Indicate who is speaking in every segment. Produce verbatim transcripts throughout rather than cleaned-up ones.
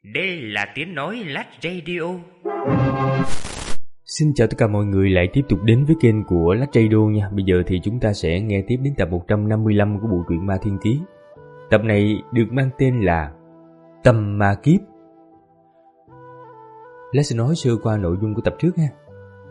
Speaker 1: Đây là tiếng nói Lách Radio.
Speaker 2: Xin chào tất cả mọi người lại tiếp tục đến với kênh của Lách Radio nha. Bây giờ thì chúng ta sẽ nghe tiếp đến tập một trăm năm mươi lăm của bộ truyện Ma Thiên Ký. Tập này được mang tên là Tâm Ma Kiếp. Lát sẽ nói sơ qua nội dung của tập trước ha.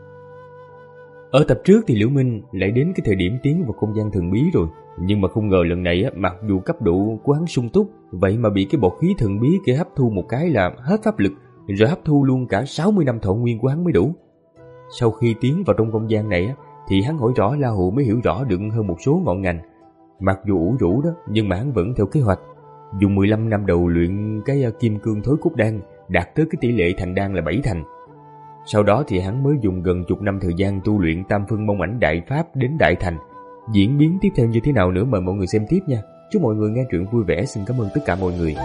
Speaker 2: Ở tập trước thì Liễu Minh lại đến cái thời điểm tiến vào không gian thần bí rồi. Nhưng mà không ngờ lần này á, mặc dù cấp độ của hắn sung túc, vậy mà bị cái bọt khí thần bí kia hấp thu một cái là hết pháp lực, rồi hấp thu luôn cả sáu mươi năm thọ nguyên của hắn mới đủ. Sau khi tiến vào trong không gian này á, thì hắn hỏi rõ La Hụ mới hiểu rõ được hơn một số ngọn ngành. Mặc dù ủ rũ đó, nhưng mà hắn vẫn theo kế hoạch, dùng mười lăm năm đầu luyện cái kim cương thối cốt đan, đạt tới cái tỷ lệ thành đan là bảy thành. Sau đó thì hắn mới dùng gần chục năm thời gian tu luyện tam phân mông ảnh đại pháp đến đại thành. Diễn biến tiếp theo như thế nào nữa mời mọi người xem tiếp nha. Chúc mọi người nghe truyện vui vẻ. Xin cảm ơn tất cả mọi người.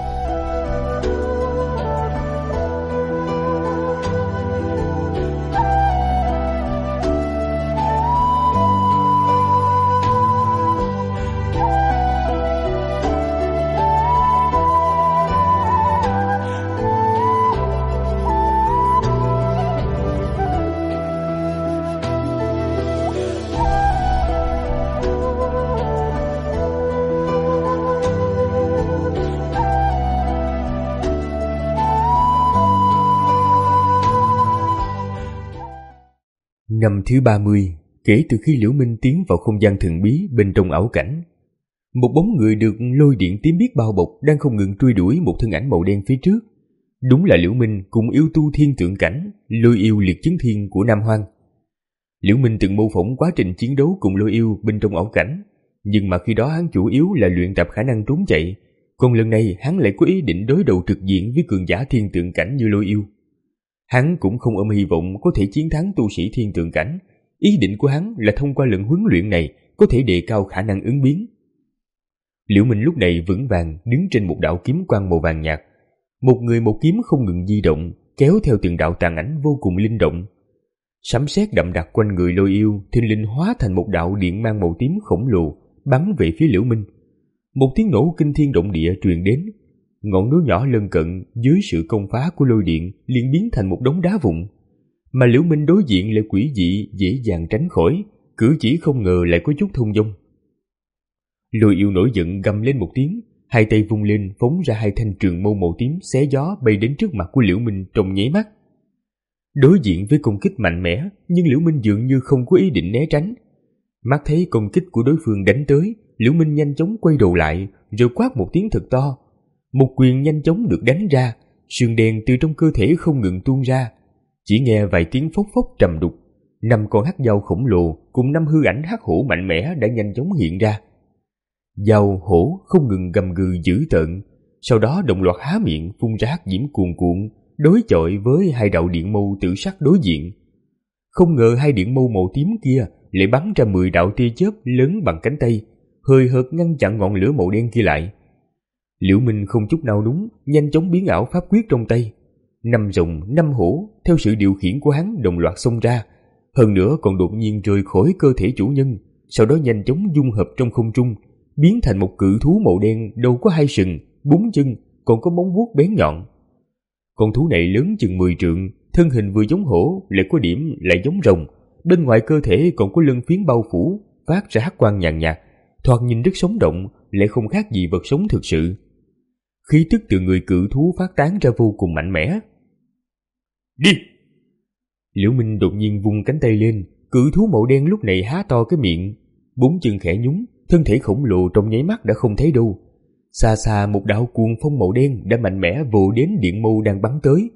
Speaker 2: Năm thứ ba mươi, kể từ khi Liễu Minh tiến vào không gian thần bí bên trong ảo cảnh. Một bóng người được lôi điện tím biếc bao bọc đang không ngừng truy đuổi một thân ảnh màu đen phía trước. Đúng là Liễu Minh cùng yêu tu thiên tượng cảnh, Lôi Yêu liệt chứng thiên của Nam Hoang. Liễu Minh từng mô phỏng quá trình chiến đấu cùng Lôi Yêu bên trong ảo cảnh, nhưng mà khi đó hắn chủ yếu là luyện tập khả năng trốn chạy, còn lần này hắn lại có ý định đối đầu trực diện với cường giả thiên tượng cảnh như Lôi Yêu. Hắn cũng không ôm hy vọng có thể chiến thắng tu sĩ thiên tượng cảnh. Ý định của hắn là thông qua lần huấn luyện này có thể đề cao khả năng ứng biến. Liễu Minh lúc này vững vàng đứng trên một đạo kiếm quang màu vàng nhạt. Một người một kiếm không ngừng di động, kéo theo từng đạo tàn ảnh vô cùng linh động. Sấm sét đậm đặc quanh người Lôi Yêu thình lình hóa thành một đạo điện mang màu tím khổng lồ bắn về phía Liễu Minh. Một tiếng nổ kinh thiên động địa truyền đến. Ngọn núi nhỏ lân cận dưới sự công phá của lôi điện liền biến thành một đống đá vụn, mà Liễu Minh đối diện lại quỷ dị dễ dàng tránh khỏi, cử chỉ không ngờ lại có chút thông dong. Lôi Yêu nổi giận gầm lên một tiếng, hai tay vung lên phóng ra hai thanh trường mâu màu tím xé gió bay đến trước mặt của Liễu Minh trong nháy mắt. Đối diện với công kích mạnh mẽ, nhưng Liễu Minh dường như không có ý định né tránh. Mắt thấy công kích của đối phương đánh tới, Liễu Minh nhanh chóng quay đầu lại, rồi quát một tiếng thật to. Một quyền nhanh chóng được đánh ra, sương đen từ trong cơ thể không ngừng tuôn ra. Chỉ nghe vài tiếng phốc phốc trầm đục, năm con hắc dao khổng lồ cùng năm hư ảnh hắc hổ mạnh mẽ đã nhanh chóng hiện ra. Dao hổ không ngừng gầm gừ dữ tợn, sau đó đồng loạt há miệng phun ra hắc diễm cuồn cuộn, đối chọi với hai đạo điện mâu tự sắc đối diện. Không ngờ hai điện mâu màu tím kia lại bắn ra mười đạo tia chớp lớn bằng cánh tay, hơi hợt ngăn chặn ngọn lửa màu đen kia lại. Liễu Minh không chút nào đúng, nhanh chóng biến ảo pháp quyết trong tay. Năm rồng, năm hổ, theo sự điều khiển của hắn đồng loạt xông ra. Hơn nữa còn đột nhiên rời khỏi cơ thể chủ nhân, sau đó nhanh chóng dung hợp trong không trung, biến thành một cự thú màu đen đầu có hai sừng, bốn chân, còn có móng vuốt bén nhọn. Con thú này lớn chừng mười trượng, thân hình vừa giống hổ, lại có điểm lại giống rồng. Bên ngoài cơ thể còn có lân phiến bao phủ, phát ra hắc quang nhàn nhạt, thoạt nhìn rất sống động, lại không khác gì vật sống thực sự. Khí tức từ người cự thú phát tán ra vô cùng mạnh mẽ. Đi! Liễu Minh đột nhiên vung cánh tay lên, cự thú màu đen lúc này há to cái miệng, bốn chân khẽ nhúng, thân thể khổng lồ trong nháy mắt đã không thấy đâu. Xa xa một đạo cuồng phong màu đen đã mạnh mẽ vồ đến điện mâu đang bắn tới.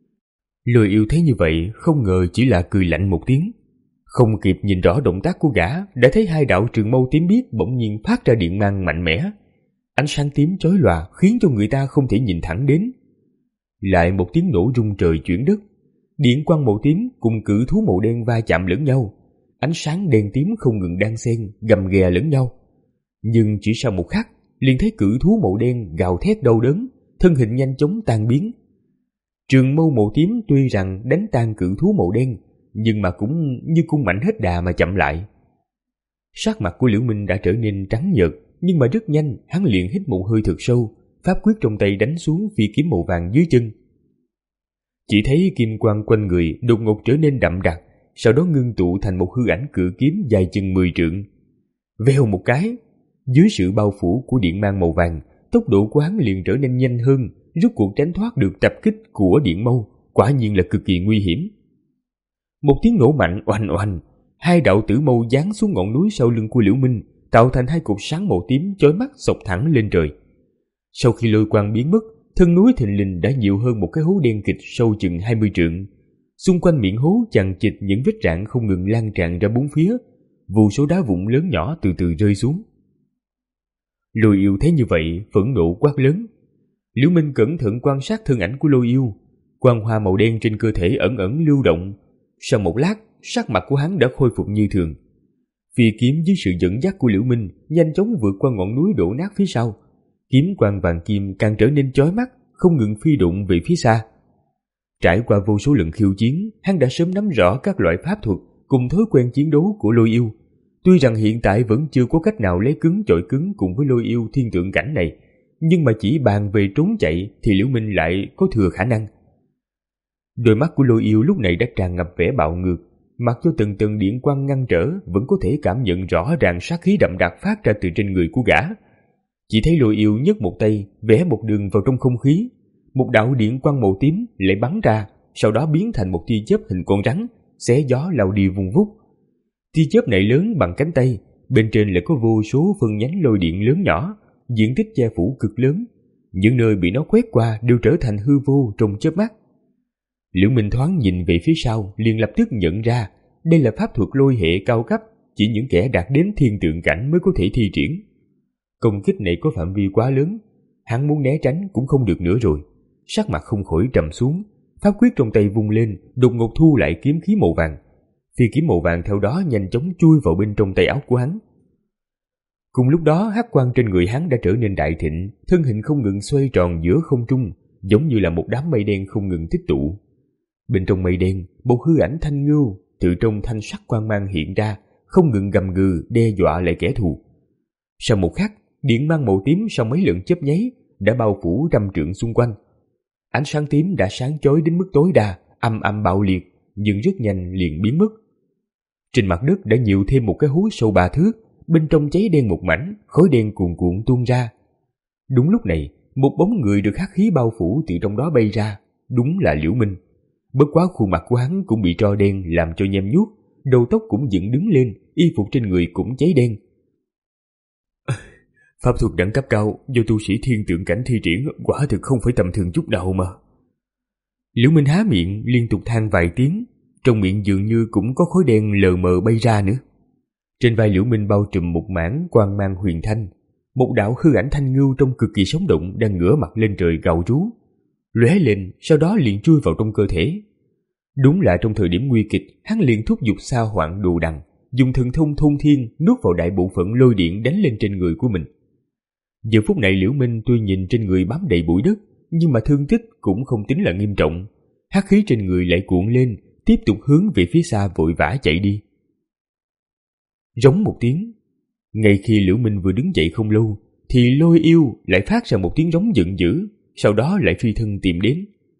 Speaker 2: Lôi Yêu thấy như vậy, không ngờ chỉ là cười lạnh một tiếng. Không kịp nhìn rõ động tác của gã, đã thấy hai đạo trường mâu tím biếc bỗng nhiên phát ra điện mang mạnh mẽ. Ánh sáng tím chói lòa khiến cho người ta không thể nhìn thẳng đến. Lại một tiếng nổ rung trời chuyển đất. Điện quang màu tím cùng cự thú màu đen va chạm lẫn nhau. Ánh sáng đen tím không ngừng đan xen, gầm ghè lẫn nhau. Nhưng chỉ sau một khắc, liền thấy cự thú màu đen gào thét đau đớn, thân hình nhanh chóng tan biến. Trường mâu màu tím tuy rằng đánh tan cự thú màu đen, nhưng mà cũng như cung mạnh hết đà mà chậm lại. Sắc mặt của Liễu Minh đã trở nên trắng nhợt, nhưng mà rất nhanh hắn liền hít một hơi thật sâu, pháp quyết trong tay đánh xuống phi kiếm màu vàng dưới chân. Chỉ thấy kim quang quanh người đột ngột trở nên đậm đặc, sau đó ngưng tụ thành một hư ảnh cự kiếm dài chừng mười trượng. Vèo một cái, dưới sự bao phủ của điện mang màu vàng, tốc độ của hắn liền trở nên nhanh hơn, rốt cuộc tránh thoát được tập kích của điện mâu, quả nhiên là cực kỳ nguy hiểm. Một tiếng nổ mạnh oanh oanh, hai đạo tử mâu giáng xuống ngọn núi sau lưng của Liễu Minh, tạo thành hai cột sáng màu tím chói mắt xộc thẳng lên trời. Sau khi lôi quang biến mất, thân núi thình lình đã nhiều hơn một cái hố đen kịch sâu chừng hai mươi trượng. Xung quanh miệng hố chằng chịt những vết rạn không ngừng lan tràn ra bốn phía, vô số đá vụn lớn nhỏ từ từ rơi xuống. Lôi Yêu thấy như vậy, phẫn nộ quát lớn. Liễu Minh cẩn thận quan sát thân ảnh của Lôi Yêu, quang hoa màu đen trên cơ thể ẩn ẩn lưu động. Sau một lát, sắc mặt của hắn đã khôi phục như thường. Phi kiếm dưới sự dẫn dắt của Liễu Minh nhanh chóng vượt qua ngọn núi đổ nát phía sau. Kiếm quang vàng kim càng trở nên chói mắt, không ngừng phi đụng về phía xa. Trải qua vô số lần khiêu chiến, hắn đã sớm nắm rõ các loại pháp thuật cùng thói quen chiến đấu của Lôi Yêu. Tuy rằng hiện tại vẫn chưa có cách nào lấy cứng chọi cứng cùng với Lôi Yêu thiên tượng cảnh này, nhưng mà chỉ bàn về trốn chạy thì Liễu Minh lại có thừa khả năng. Đôi mắt của Lôi Yêu lúc này đã tràn ngập vẻ bạo ngược, mặc cho từng từng điện quang ngăn trở vẫn có thể cảm nhận rõ ràng sát khí đậm đặc phát ra từ trên người của gã. Chỉ thấy Lôi Yêu nhấc một tay vẽ một đường vào trong không khí, một đạo điện quang màu tím lại bắn ra, sau đó biến thành một tia chớp hình con rắn, xé gió lao đi vung vút. Tia chớp này lớn bằng cánh tay, bên trên lại có vô số phân nhánh lôi điện lớn nhỏ, diện tích che phủ cực lớn, những nơi bị nó quét qua đều trở thành hư vô trong chớp mắt. Liễu Minh thoáng nhìn về phía sau, liền lập tức nhận ra đây là pháp thuật lôi hệ cao cấp, chỉ những kẻ đạt đến thiên tượng cảnh mới có thể thi triển. Công kích này có phạm vi quá lớn, hắn muốn né tránh cũng không được nữa rồi. Sắc mặt không khỏi trầm xuống, pháp quyết trong tay vung lên, đột ngột thu lại kiếm khí màu vàng. Phi kiếm màu vàng theo đó nhanh chóng chui vào bên trong tay áo của hắn. Cùng lúc đó, hắc quang trên người hắn đã trở nên đại thịnh, thân hình không ngừng xoay tròn giữa không trung, giống như là một đám mây đen không ngừng tích tụ. Bên trong mây đen, một hư ảnh thanh ngưu từ trong thanh sắc quang mang hiện ra, không ngừng gầm gừ đe dọa lại kẻ thù. Sau một khắc, điện mang màu tím sau mấy lần chớp nháy đã bao phủ trăm trượng xung quanh. Ánh sáng tím đã sáng chói đến mức tối đa, âm âm bạo liệt, nhưng rất nhanh liền biến mất. Trên mặt đất đã nhiều thêm một cái hố sâu ba thước, bên trong cháy đen một mảnh, khói đen cuồn cuộn tuôn ra. Đúng lúc này, một bóng người được hắc khí bao phủ từ trong đó bay ra, đúng là Liễu Minh. Bất quá khuôn mặt của hắn cũng bị tro đen làm cho nhem nhuốc, đầu tóc cũng dựng đứng lên, y phục trên người cũng cháy đen. Pháp thuật đẳng cấp cao do tu sĩ thiên tượng cảnh thi triển quả thực không phải tầm thường chút nào mà. Liễu Minh há miệng liên tục than vài tiếng, trong miệng dường như cũng có khói đen lờ mờ bay ra nữa. Trên vai Liễu Minh bao trùm một mảng quang mang huyền thanh, một đạo hư ảnh thanh ngưu trông cực kỳ sống động đang ngửa mặt lên trời gào rú, lóe lên sau đó liền chui vào trong cơ thể. Đúng là trong thời điểm nguy kịch, hắn liền thúc giục Sa Hoạn Đồ Đằng, dùng thần thông thôn thiên nuốt vào đại bộ phận lôi điện đánh lên trên người của mình. Giờ phút này Liễu Minh tuy nhìn trên người bám đầy bụi đất, nhưng mà thương tích cũng không tính là nghiêm trọng. Hắc khí trên người lại cuộn lên, tiếp tục hướng về phía xa vội vã chạy đi. Rống một tiếng, ngay khi Liễu Minh vừa đứng dậy không lâu, thì Lôi Yêu lại phát ra một tiếng rống giận dữ, sau đó lại phi thân tìm đến.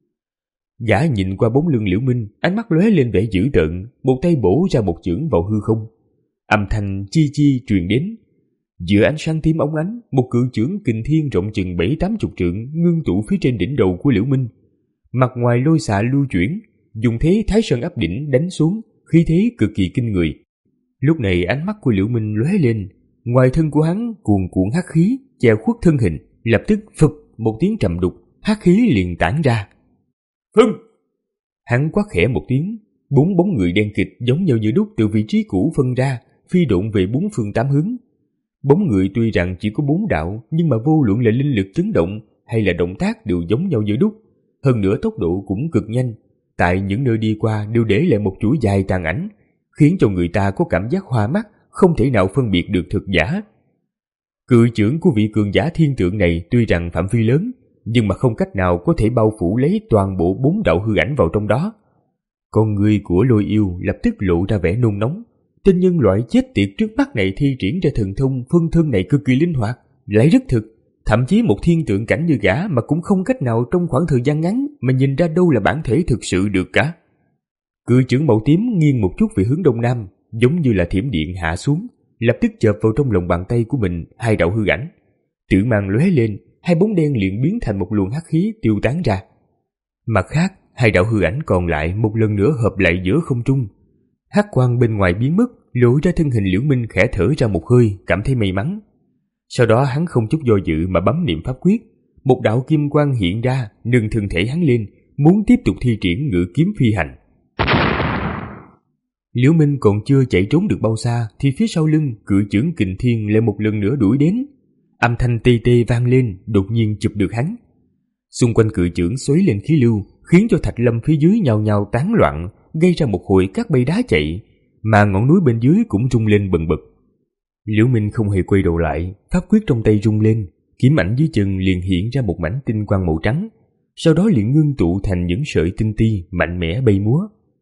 Speaker 2: Gã nhìn qua bóng lưng Liễu Minh, ánh mắt lóe lên vẻ dữ tợn, một tay bổ ra một chưởng vào hư không. Âm thanh chi chi truyền đến. Giữa ánh sáng tím óng ánh, một cự chưởng kình thiên rộng chừng bảy tám chục trượng ngưng tụ phía trên đỉnh đầu của Liễu Minh. Mặt ngoài lôi xạ lưu chuyển, dùng thế Thái Sơn áp đỉnh đánh xuống, khí thế cực kỳ kinh người. Lúc này ánh mắt của Liễu Minh lóe lên, ngoài thân của hắn cuồn cuộn hắc khí che khuất thân hình, lập tức phập một tiếng trầm đục, hắc khí liền tản ra. Hưng! Hắn quát khẽ một tiếng, bốn bóng người đen kịt giống nhau như đúc từ vị trí cũ phân ra, phi độn về bốn phương tám hướng. Bóng người tuy rằng chỉ có bốn đạo, nhưng mà vô luận là linh lực chấn động hay là động tác đều giống nhau như đúc. Hơn nữa tốc độ cũng cực nhanh, tại những nơi đi qua đều để lại một chuỗi dài tàn ảnh, khiến cho người ta có cảm giác hoa mắt, không thể nào phân biệt được thực giả. Cự chưởng của vị cường giả thiên tượng này tuy rằng phạm vi lớn, nhưng mà không cách nào có thể bao phủ lấy toàn bộ bốn đạo hư ảnh vào trong đó. Con người của Lôi Yêu lập tức lộ ra vẻ nôn nóng. Tên nhân loại chết tiệt trước mắt này thi triển ra thần thông phân thân này cực kỳ linh hoạt, lại rất thực, Thậm chí một thiên tượng cảnh như gã mà cũng không cách nào trong khoảng thời gian ngắn mà nhìn ra đâu là bản thể thực sự được cả. Cự chưởng màu tím nghiêng một chút về hướng đông nam, giống như là thiểm điện hạ xuống, lập tức chộp vào trong lòng bàn tay của mình hai đạo hư ảnh. Tử mang lóe lên, hai bóng đen liền biến thành một luồng hắc khí tiêu tán ra. Mặt khác, hai đạo hư ảnh còn lại một lần nữa hợp lại giữa không trung. Hắc quang bên ngoài biến mất, lộ ra thân hình Liễu Minh khẽ thở ra một hơi, cảm thấy may mắn. Sau đó hắn không chút do dự mà bấm niệm pháp quyết, một đạo kim quang hiện ra, nâng thân thể hắn lên, muốn tiếp tục thi triển ngự kiếm phi hành. Liễu Minh còn chưa chạy trốn được bao xa thì phía sau lưng cự chưởng kình thiên lại một lần nữa đuổi đến. Âm thanh tê tê vang lên, đột nhiên chụp được hắn. Xung quanh cự chưởng xoáy lên khí lưu, khiến cho thạch lâm phía dưới nhào nhào tán loạn, gây ra một hồi các bay đá chạy, mà ngọn núi bên dưới cũng rung lên bần bật. Liễu Minh không hề quay đầu lại, pháp quyết trong tay rung lên, kiếm ảnh dưới chân liền hiện ra một mảnh tinh quang màu trắng, sau đó liền ngưng tụ thành những sợi tinh ti mạnh mẽ bay múa.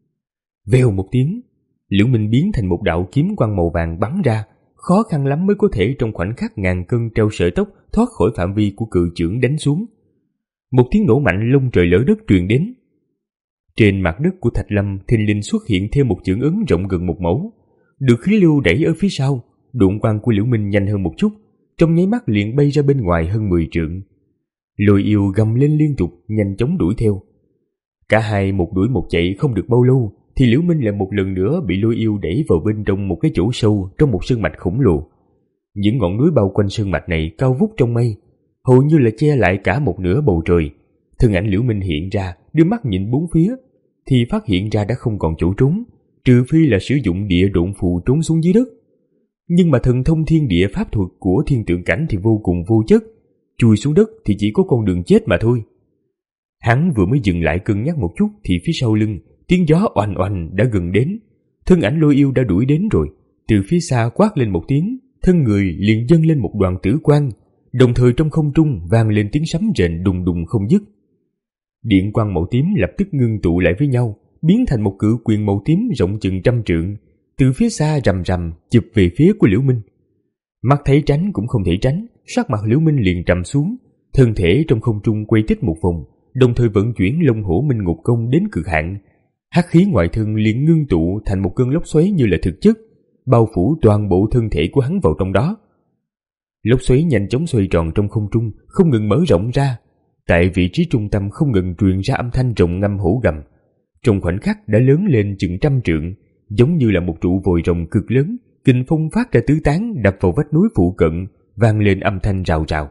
Speaker 2: Vèo một tiếng, Liễu Minh biến thành một đạo kiếm quang màu vàng bắn ra, khó khăn lắm mới có thể trong khoảnh khắc ngàn cân treo sợi tóc thoát khỏi phạm vi của cự chưởng đánh xuống. Một tiếng nổ mạnh lông trời lở đất truyền đến. Trên mặt đất của thạch lâm thình lình xuất hiện thêm một chưởng ấn rộng gần một mẫu, được khí lưu đẩy ở phía sau. Độn quang của Liễu Minh nhanh hơn một chút, trong nháy mắt liền bay ra bên ngoài hơn mười trượng. Lôi yêu gầm lên liên tục, nhanh chóng đuổi theo. Cả hai một đuổi một chạy không được bao lâu thì Liễu Minh lại một lần nữa bị lôi yêu đẩy vào bên trong một cái chỗ sâu trong một sơn mạch khổng lồ. Những ngọn núi bao quanh sơn mạch này cao vút trong mây, hầu như là che lại cả một nửa bầu trời. Thân ảnh Liễu Minh hiện ra, đưa mắt nhìn bốn phía thì phát hiện ra đã không còn chỗ trốn, trừ phi là sử dụng địa độn phù trốn xuống dưới đất. Nhưng mà thần thông thiên địa pháp thuật của thiên tượng cảnh thì vô cùng vô chất, chui xuống đất thì chỉ có con đường chết mà thôi. Hắn vừa mới dừng lại cân nhắc một chút thì phía sau lưng tiếng gió oanh oanh đã gần đến. Thân ảnh lôi yêu đã đuổi đến rồi, từ phía xa quát lên một tiếng, thân người liền dâng lên một đoàn tử quang, đồng thời trong không trung vang lên tiếng sấm rền đùng đùng không dứt. Điện quang màu tím lập tức ngưng tụ lại với nhau, biến thành một cự quyền màu tím rộng chừng trăm trượng, từ phía xa rầm rầm chụp về phía của Liễu Minh. Mắt thấy tránh cũng không thể tránh, sắc mặt Liễu Minh liền trầm xuống, thân thể trong không trung quay tít một vòng, đồng thời vận chuyển Long Hổ Minh Ngục Công đến cực hạn. Hắc khí ngoại thân liền ngưng tụ thành một cơn lốc xoáy như là thực chất, bao phủ toàn bộ thân thể của hắn vào trong đó. Lốc xoáy nhanh chóng xoay tròn trong không trung, không ngừng mở rộng ra. Tại vị trí trung tâm không ngừng truyền ra âm thanh rồng ngâm hổ gầm, trong khoảnh khắc đã lớn lên chừng trăm trượng, giống như là một trụ vòi rồng cực lớn, kình phong phát ra tứ tán đập vào vách núi phụ cận, vang lên âm thanh rào rào.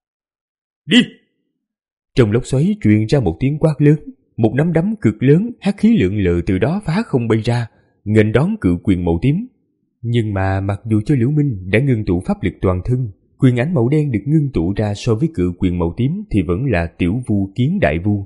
Speaker 2: Đi! Trong lốc xoáy truyền ra một tiếng quát lớn, một nắm đấm cực lớn, hắc khí lượn lờ từ đó phá không bay ra, nghênh đón cự quyền màu tím. Nhưng mà mặc dù cho Liễu Minh đã ngưng tụ pháp lực toàn thân, quyền ảnh màu đen được ngưng tụ ra so với cự quyền màu tím thì vẫn là tiểu vu kiến đại vu.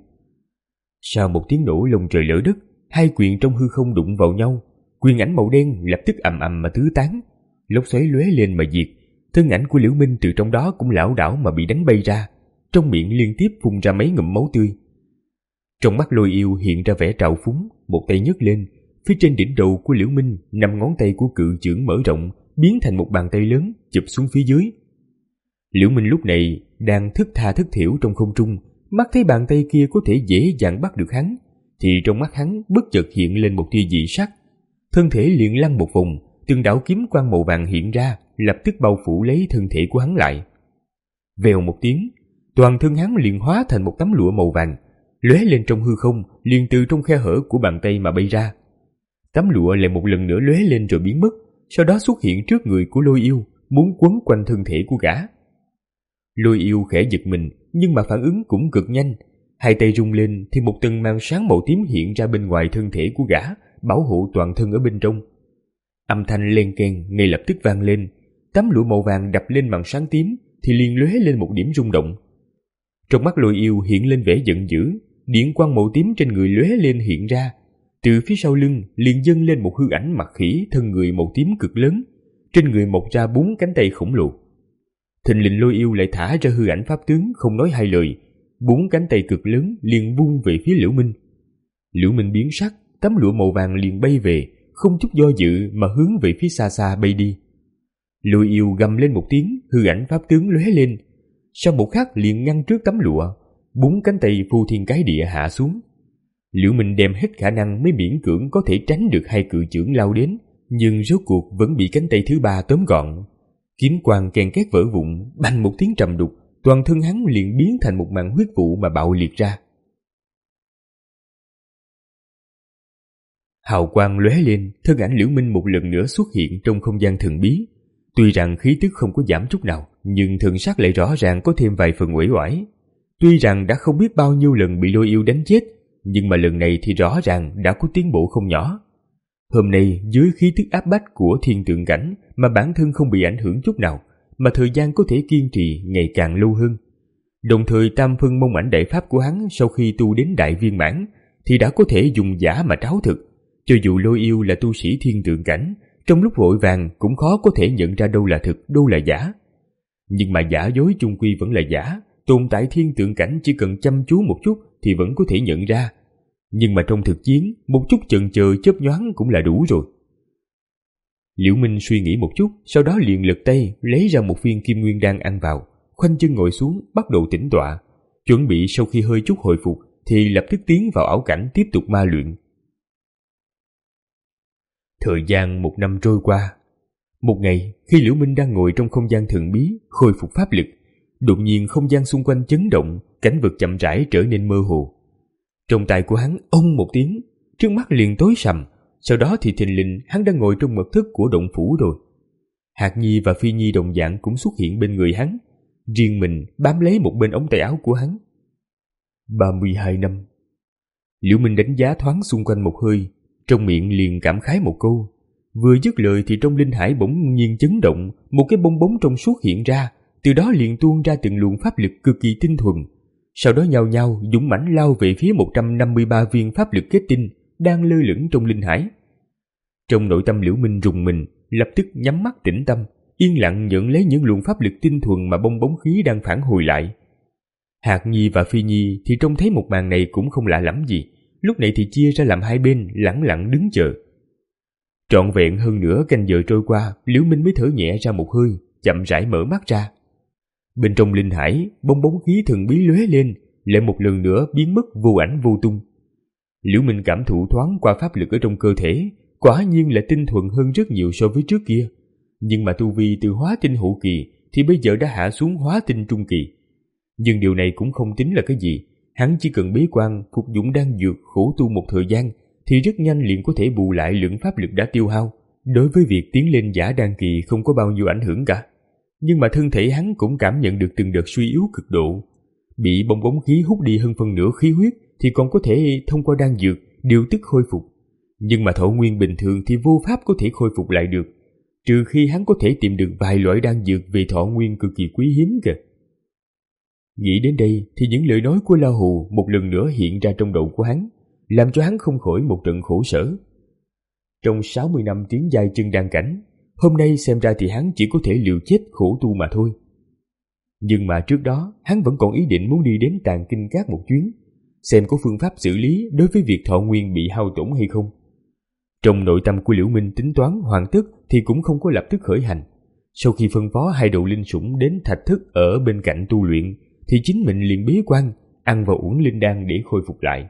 Speaker 2: Sau một tiếng nổ lông trời lở đất, hai quyền trong hư không đụng vào nhau, quyền ảnh màu đen lập tức ầm ầm mà tứ tán, lốc xoáy lóe lên mà diệt. Thân ảnh của Liễu Minh từ trong đó cũng lảo đảo mà bị đánh bay ra, trong miệng liên tiếp phun ra mấy ngụm máu tươi. Trong mắt lôi yêu hiện ra vẻ trào phúng, một tay nhấc lên, phía trên đỉnh đầu của Liễu Minh năm ngón tay của cự chưởng mở rộng, biến thành một bàn tay lớn chụp xuống phía dưới. Liễu Minh lúc này đang thức tha thức thiểu trong không trung, mắt thấy bàn tay kia có thể dễ dàng bắt được hắn, thì trong mắt hắn bất chợt hiện lên một tia dị sắc. Thân thể liền lăn một vòng, từng đạo kiếm quang màu vàng hiện ra, lập tức bao phủ lấy thân thể của hắn lại. Vèo một tiếng, toàn thân hắn liền hóa thành một tấm lụa màu vàng, lóe lên trong hư không, liền từ trong khe hở của bàn tay mà bay ra. Tấm lụa lại một lần nữa lóe lên rồi biến mất, sau đó xuất hiện trước người của lôi yêu, muốn quấn quanh thân thể của gã. Lôi yêu khẽ giật mình, nhưng mà phản ứng cũng cực nhanh. Hai tay rung lên thì một tầng màn sáng màu tím hiện ra bên ngoài thân thể của gã, bảo hộ toàn thân ở bên trong. Âm thanh len keng ngay lập tức vang lên, tấm lụa màu vàng đập lên màn sáng tím thì liền lóe lên một điểm rung động. Trong mắt lôi yêu hiện lên vẻ giận dữ, điện quang màu tím trên người lóe lên hiện ra. Từ phía sau lưng liền dâng lên một hư ảnh mặt khỉ thân người màu tím cực lớn, trên người mọc ra bốn cánh tay khổng lồ. Thình lình lôi yêu lại thả ra hư ảnh pháp tướng không nói hai lời, bốn cánh tay cực lớn liền vung về phía Liễu Minh. Liễu Minh biến sắc, tấm lụa màu vàng liền bay về, không chút do dự mà hướng về phía xa xa bay đi. Lôi yêu gầm lên một tiếng, hư ảnh pháp tướng lóe lên, sau một khắc liền ngăn trước tấm lụa, bốn cánh tay phô thiên cái địa hạ xuống. Liễu Minh đem hết khả năng mới miễn cưỡng có thể tránh được hai cự chưởng lao đến, nhưng rốt cuộc vẫn bị cánh tay thứ ba tóm gọn. Kiếm quang ken két vỡ vụn, bành một tiếng trầm đục, toàn thân hắn liền biến thành một màn huyết vụ mà bạo liệt ra. Hào quang lóe lên, thân ảnh Liễu Minh một lần nữa xuất hiện trong không gian thần bí. Tuy rằng khí tức không có giảm chút nào, nhưng thần sắc lại rõ ràng có thêm vài phần uể oải. Tuy rằng đã không biết bao nhiêu lần bị lôi yêu đánh chết, nhưng mà lần này thì rõ ràng đã có tiến bộ không nhỏ. Hôm nay dưới khí tức áp bách của thiên tượng cảnh mà bản thân không bị ảnh hưởng chút nào, mà thời gian có thể kiên trì ngày càng lâu hơn. Đồng thời tam phân mông ảnh đại pháp của hắn sau khi tu đến đại viên mãn thì đã có thể dùng giả mà tráo thực. Cho dù lôi yêu là tu sĩ thiên tượng cảnh, trong lúc vội vàng cũng khó có thể nhận ra đâu là thực, đâu là giả. Nhưng mà giả dối chung quy vẫn là giả, tồn tại thiên tượng cảnh chỉ cần chăm chú một chút thì vẫn có thể nhận ra. Nhưng mà trong thực chiến, một chút chần chờ chớp nhoáng cũng là đủ rồi. Liễu Minh suy nghĩ một chút, sau đó liền lật tay lấy ra một viên kim nguyên đan ăn vào, khoanh chân ngồi xuống bắt đầu tĩnh tọa, chuẩn bị sau khi hơi chút hồi phục thì lập tức tiến vào ảo cảnh tiếp tục ma luyện. Thời gian một năm trôi qua. Một ngày, khi Liễu Minh đang ngồi trong không gian thần bí khôi phục pháp lực, đột nhiên không gian xung quanh chấn động, cảnh vật chậm rãi trở nên mơ hồ. Trong tai của hắn ông một tiếng, trước mắt liền tối sầm, sau đó thì thình lình hắn đang ngồi trong mật thất của động phủ rồi. Hạc Nhi và Phi Nhi đồng dạng cũng xuất hiện bên người hắn, riêng mình bám lấy một bên ống tay áo của hắn. ba mươi hai năm. Liễu Minh đánh giá thoáng xung quanh một hơi, trong miệng liền cảm khái một câu. Vừa dứt lời thì trong linh hải bỗng nhiên chấn động, một cái bong bóng trong suốt hiện ra, từ đó liền tuôn ra từng luồng pháp lực cực kỳ tinh thuần. Sau đó nhao nhao dũng mãnh lao về phía một trăm năm mươi ba viên pháp lực kết tinh đang lơ lửng trong linh hải. Trong nội tâm Liễu Minh rùng mình, lập tức nhắm mắt tĩnh tâm, yên lặng nhận lấy những luồng pháp lực tinh thuần mà bong bóng khí đang phản hồi lại. Hạc Nhi và Phi Nhi thì trông thấy một màn này cũng không lạ lắm gì, lúc này thì chia ra làm hai bên lẳng lặng đứng chờ. Trọn vẹn hơn nửa canh giờ trôi qua, Liễu Minh mới thở nhẹ ra một hơi, chậm rãi mở mắt ra. Bên trong linh hải, bong bóng khí thần bí lóe lên, lại một lần nữa biến mất vô ảnh vô tung. Liễu Minh cảm thụ thoáng qua pháp lực ở trong cơ thể, quả nhiên là tinh thuần hơn rất nhiều so với trước kia. Nhưng mà tu vi từ hóa tinh hậu kỳ thì bây giờ đã hạ xuống hóa tinh trung kỳ. Nhưng điều này cũng không tính là cái gì, hắn chỉ cần bế quan, phục dụng đan dược, khổ tu một thời gian thì rất nhanh liền có thể bù lại lượng pháp lực đã tiêu hao. Đối với việc tiến lên giả đan kỳ không có bao nhiêu ảnh hưởng cả. Nhưng mà thân thể hắn cũng cảm nhận được từng đợt suy yếu cực độ. Bị bong bóng khí hút đi hơn phân nửa khí huyết thì còn có thể thông qua đan dược điều tức khôi phục. Nhưng mà thọ nguyên bình thường thì vô pháp có thể khôi phục lại được, trừ khi hắn có thể tìm được vài loại đan dược về thọ nguyên cực kỳ quý hiếm kìa. Nghĩ đến đây thì những lời nói của La Hù một lần nữa hiện ra trong đầu của hắn, làm cho hắn không khỏi một trận khổ sở. Trong sáu mươi năm tiến giai chân đan cảnh, hôm nay xem ra thì hắn chỉ có thể liều chết khổ tu mà thôi. Nhưng mà trước đó hắn vẫn còn ý định muốn đi đến Tàng Kinh Các một chuyến, xem có phương pháp xử lý đối với việc thọ nguyên bị hao tổn hay không. Trong nội tâm của Liễu Minh tính toán hoàn tất thì cũng không có lập tức khởi hành. Sau khi phân phó hai đầu linh sủng đến thạch thất ở bên cạnh tu luyện thì chính mình liền bế quan, ăn vào uổng linh đan để khôi phục lại.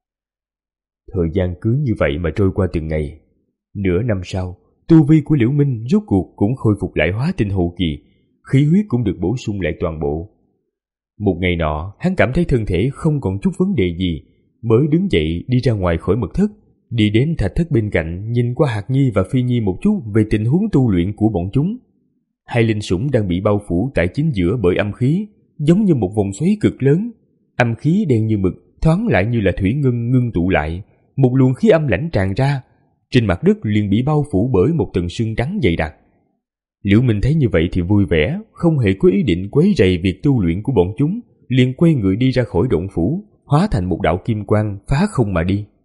Speaker 2: Thời gian cứ như vậy mà trôi qua từng ngày. Nửa năm sau, tu vi của Liễu Minh rốt cuộc cũng khôi phục lại hóa tinh hậu kỳ, khí huyết cũng được bổ sung lại toàn bộ. Một ngày nọ, hắn cảm thấy thân thể không còn chút vấn đề gì, mới đứng dậy đi ra ngoài khỏi mật thất, đi đến thạch thất bên cạnh, nhìn qua Hạc Nhi và Phi Nhi một chút về tình huống tu luyện của bọn chúng. Hai linh sủng đang bị bao phủ tại chính giữa bởi âm khí, giống như một vòng xoáy cực lớn. Âm khí đen như mực, thoáng lại như là thủy ngân ngưng tụ lại, một luồng khí âm lãnh tràn ra, trên mặt đất liền bị bao phủ bởi một tầng sương trắng dày đặc. Liễu Minh thấy như vậy thì vui vẻ, không hề có ý định quấy rầy việc tu luyện của bọn chúng, liền quay người đi ra khỏi động phủ, hóa thành một đạo kim quang phá không mà đi.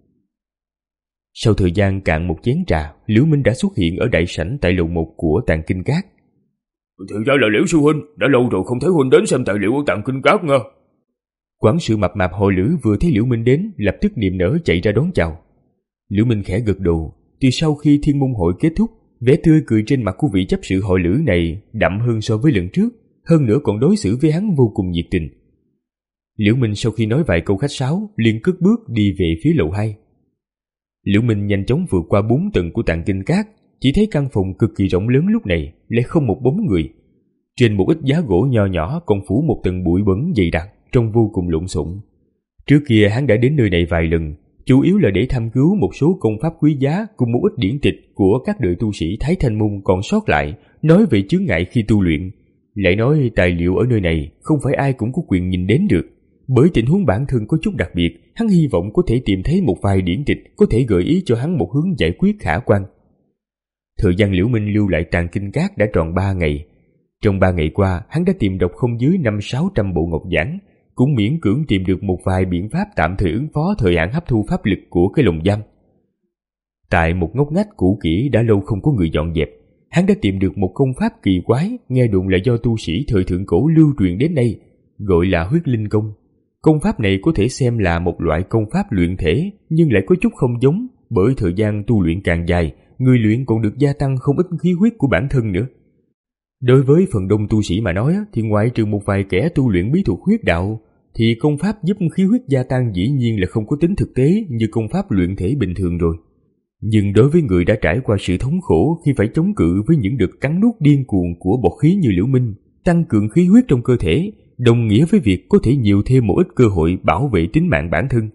Speaker 2: Sau thời gian cạn một chén trà, Liễu Minh đã xuất hiện ở đại sảnh tại lầu một của Tàng Kinh Các.
Speaker 3: Thì ra là Liễu sư huynh, đã lâu rồi không thấy huynh đến xem tài liệu ở Tàng Kinh Các nha.
Speaker 2: Quản sự mập mạp hội lữ vừa thấy Liễu Minh đến, lập tức niềm nở chạy ra đón chào. Liễu Minh khẽ gật đầu. Từ sau khi Thiên Môn hội kết thúc, vẻ tươi cười trên mặt của vị chấp sự hội lữ này đậm hơn so với lần trước, hơn nữa còn đối xử với hắn vô cùng nhiệt tình. Liễu Minh sau khi nói vài câu khách sáo liền cất bước đi về phía lầu hai. Liễu Minh nhanh chóng vượt qua bốn tầng của Tàng Kinh Các, chỉ thấy căn phòng cực kỳ rộng lớn lúc này lại không một bóng người. Trên một ít giá gỗ nho nhỏ còn phủ một tầng bụi bẩn dày đặc, trông vô cùng lộn xộn. Trước kia hắn đã đến nơi này vài lần, chủ yếu là để tham cứu một số công pháp quý giá cùng một ít điển tịch của các đời tu sĩ Thái Thanh Môn còn sót lại, nói về chướng ngại khi tu luyện. Lại nói tài liệu ở nơi này không phải ai cũng có quyền nhìn đến được. Bởi tình huống bản thân có chút đặc biệt, hắn hy vọng có thể tìm thấy một vài điển tịch có thể gợi ý cho hắn một hướng giải quyết khả quan. Thời gian Liễu Minh lưu lại Tàng Kinh Các đã tròn ba ngày. Trong ba ngày qua, hắn đã tìm đọc không dưới năm sáu trăm bộ ngọc giảng, cũng miễn cưỡng tìm được một vài biện pháp tạm thời ứng phó thời hạn hấp thu pháp lực của cái lồng giam. Tại một ngóc ngách cũ kỹ đã lâu không có người dọn dẹp, hắn đã tìm được một công pháp kỳ quái, nghe đồn là do tu sĩ thời thượng cổ lưu truyền đến nay, gọi là huyết linh công. Công pháp này có thể xem là một loại công pháp luyện thể, nhưng lại có chút không giống, bởi thời gian tu luyện càng dài, người luyện còn được gia tăng không ít khí huyết của bản thân nữa. Đối với phần đông tu sĩ mà nói thì ngoại trừ một vài kẻ tu luyện bí thuật huyết đạo, thì công pháp giúp khí huyết gia tăng dĩ nhiên là không có tính thực tế như công pháp luyện thể bình thường rồi. Nhưng đối với người đã trải qua sự thống khổ khi phải chống cự với những đợt cắn nuốt điên cuồng của bọt khí như Liễu Minh, tăng cường khí huyết trong cơ thể, đồng nghĩa với việc có thể nhiều thêm một ít cơ hội bảo vệ tính mạng bản thân.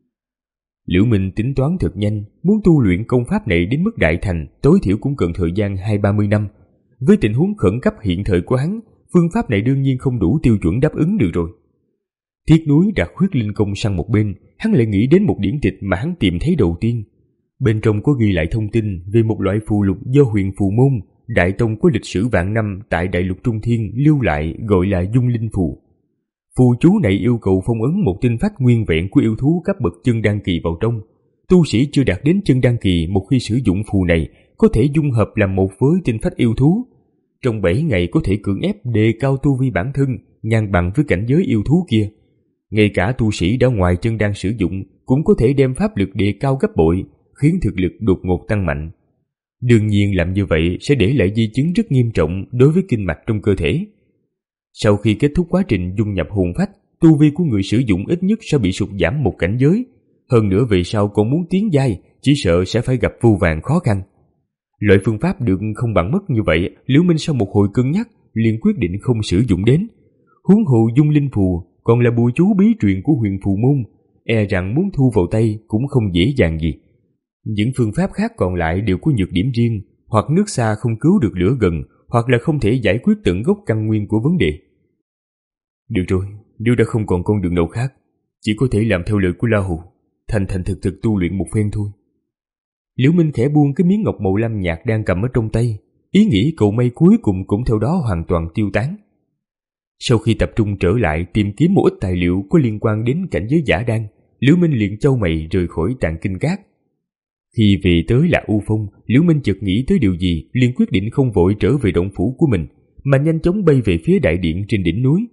Speaker 2: Liễu Minh tính toán thật nhanh, muốn tu luyện công pháp này đến mức đại thành tối thiểu cũng cần thời gian hai ba mươi năm. Với tình huống khẩn cấp hiện thời của hắn, phương pháp này đương nhiên không đủ tiêu chuẩn đáp ứng được rồi. Tiếc nuối đặt huyết linh công sang một bên, hắn lại nghĩ đến một điển tịch mà hắn tìm thấy đầu tiên. Bên trong có ghi lại thông tin về một loại phù lục do Huyền Phù Môn, đại tông có lịch sử vạn năm tại đại lục Trung Thiên lưu lại, gọi là Dung Linh Phù. Phù chú này yêu cầu phong ấn một tinh phách nguyên vẹn của yêu thú cấp bậc chân đan kỳ vào trong. Tu sĩ chưa đạt đến chân đan kỳ một khi sử dụng phù này có thể dung hợp làm một với tinh phách yêu thú. Trong bảy ngày có thể cưỡng ép đề cao tu vi bản thân, ngang bằng với cảnh giới yêu thú kia. Ngay cả tu sĩ đã ngoài chân đan sử dụng cũng có thể đem pháp lực đề cao gấp bội, khiến thực lực đột ngột tăng mạnh. Đương nhiên làm như vậy sẽ để lại di chứng rất nghiêm trọng đối với kinh mạch trong cơ thể. Sau khi kết thúc quá trình dung nhập hồn phách, tu vi của người sử dụng ít nhất sẽ bị sụt giảm một cảnh giới. Hơn nữa về sau còn muốn tiến giai, chỉ sợ sẽ phải gặp vô vàn khó khăn. Loại phương pháp được không bằng mất như vậy, Liễu Minh sau một hồi cân nhắc liền quyết định không sử dụng đến. Huống hồ Dung Linh Phù còn là bùa chú bí truyền của Huyền Phù Môn, e rằng muốn thu vào tay cũng không dễ dàng gì. Những phương pháp khác còn lại đều có nhược điểm riêng, hoặc nước xa không cứu được lửa gần, hoặc là không thể giải quyết tận gốc căn nguyên của vấn đề. Được rồi, nếu đã không còn con đường nào khác, chỉ có thể làm theo lời của La Hù, thành thành thực thực tu luyện một phen thôi. Liễu Minh khẽ buông cái miếng ngọc màu lam nhạt đang cầm ở trong tay, ý nghĩ cầu may cuối cùng cũng theo đó hoàn toàn tiêu tán. Sau khi tập trung trở lại tìm kiếm một ít tài liệu có liên quan đến cảnh giới giả đan, Liễu Minh liền chau mày rời khỏi Tàng Kinh Các. Khi về tới Lạc U Phong, Liễu Minh chợt nghĩ tới điều gì, liền quyết định không vội trở về động phủ của mình, mà nhanh chóng bay về phía đại điện trên đỉnh núi.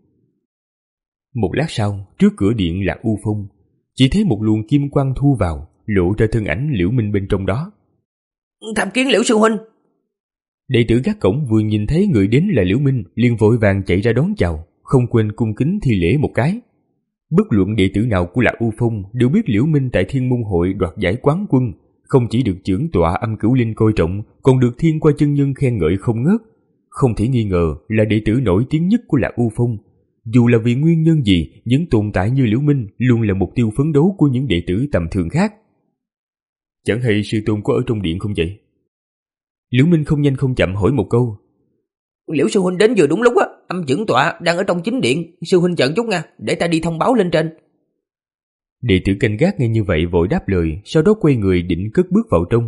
Speaker 2: Một lát sau, trước cửa điện Lạc U Phong, chỉ thấy một luồng kim quang thu vào, lộ ra thân ảnh Liễu Minh bên trong đó.
Speaker 1: Tham kiến Liễu sư huynh.
Speaker 2: Đệ tử gác cổng vừa nhìn thấy người đến là Liễu Minh, liền vội vàng chạy ra đón chào, không quên cung kính thi lễ một cái. Bất luận đệ tử nào của Lạc U Phong đều biết Liễu Minh tại Thiên Môn Hội đoạt giải quán quân, không chỉ được trưởng tọa Âm Cửu Linh coi trọng, còn được Thiên Qua chân nhân khen ngợi không ngớt. Không thể nghi ngờ là đệ tử nổi tiếng nhất của Lạc U Phong. Dù là vì nguyên nhân gì, những tồn tại như Liễu Minh luôn là mục tiêu phấn đấu của những đệ tử tầm thường khác. Chẳng hay sư tôn có ở trong điện không vậy? Liễu Minh không nhanh không chậm hỏi một câu.
Speaker 1: Liễu sư huynh đến vừa đúng lúc á, Âm trưởng tọa đang ở trong chính điện, sư huynh chờ chút nha, để ta đi thông báo lên trên.
Speaker 2: Đệ tử canh gác nghe như vậy vội đáp lời, sau đó quay người định cất bước vào trong.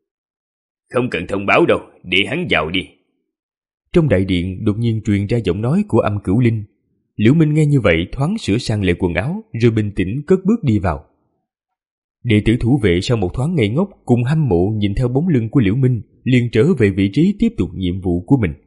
Speaker 3: Không cần thông báo đâu, để hắn vào đi.
Speaker 2: Trong đại điện đột nhiên truyền ra giọng nói của Âm Cửu Linh. Liễu Minh nghe như vậy thoáng sửa sang lại quần áo, rồi bình tĩnh cất bước đi vào. Đệ tử thủ vệ sau một thoáng ngây ngốc cùng hâm mộ nhìn theo bóng lưng của Liễu Minh, liền trở về vị trí tiếp tục nhiệm vụ của mình.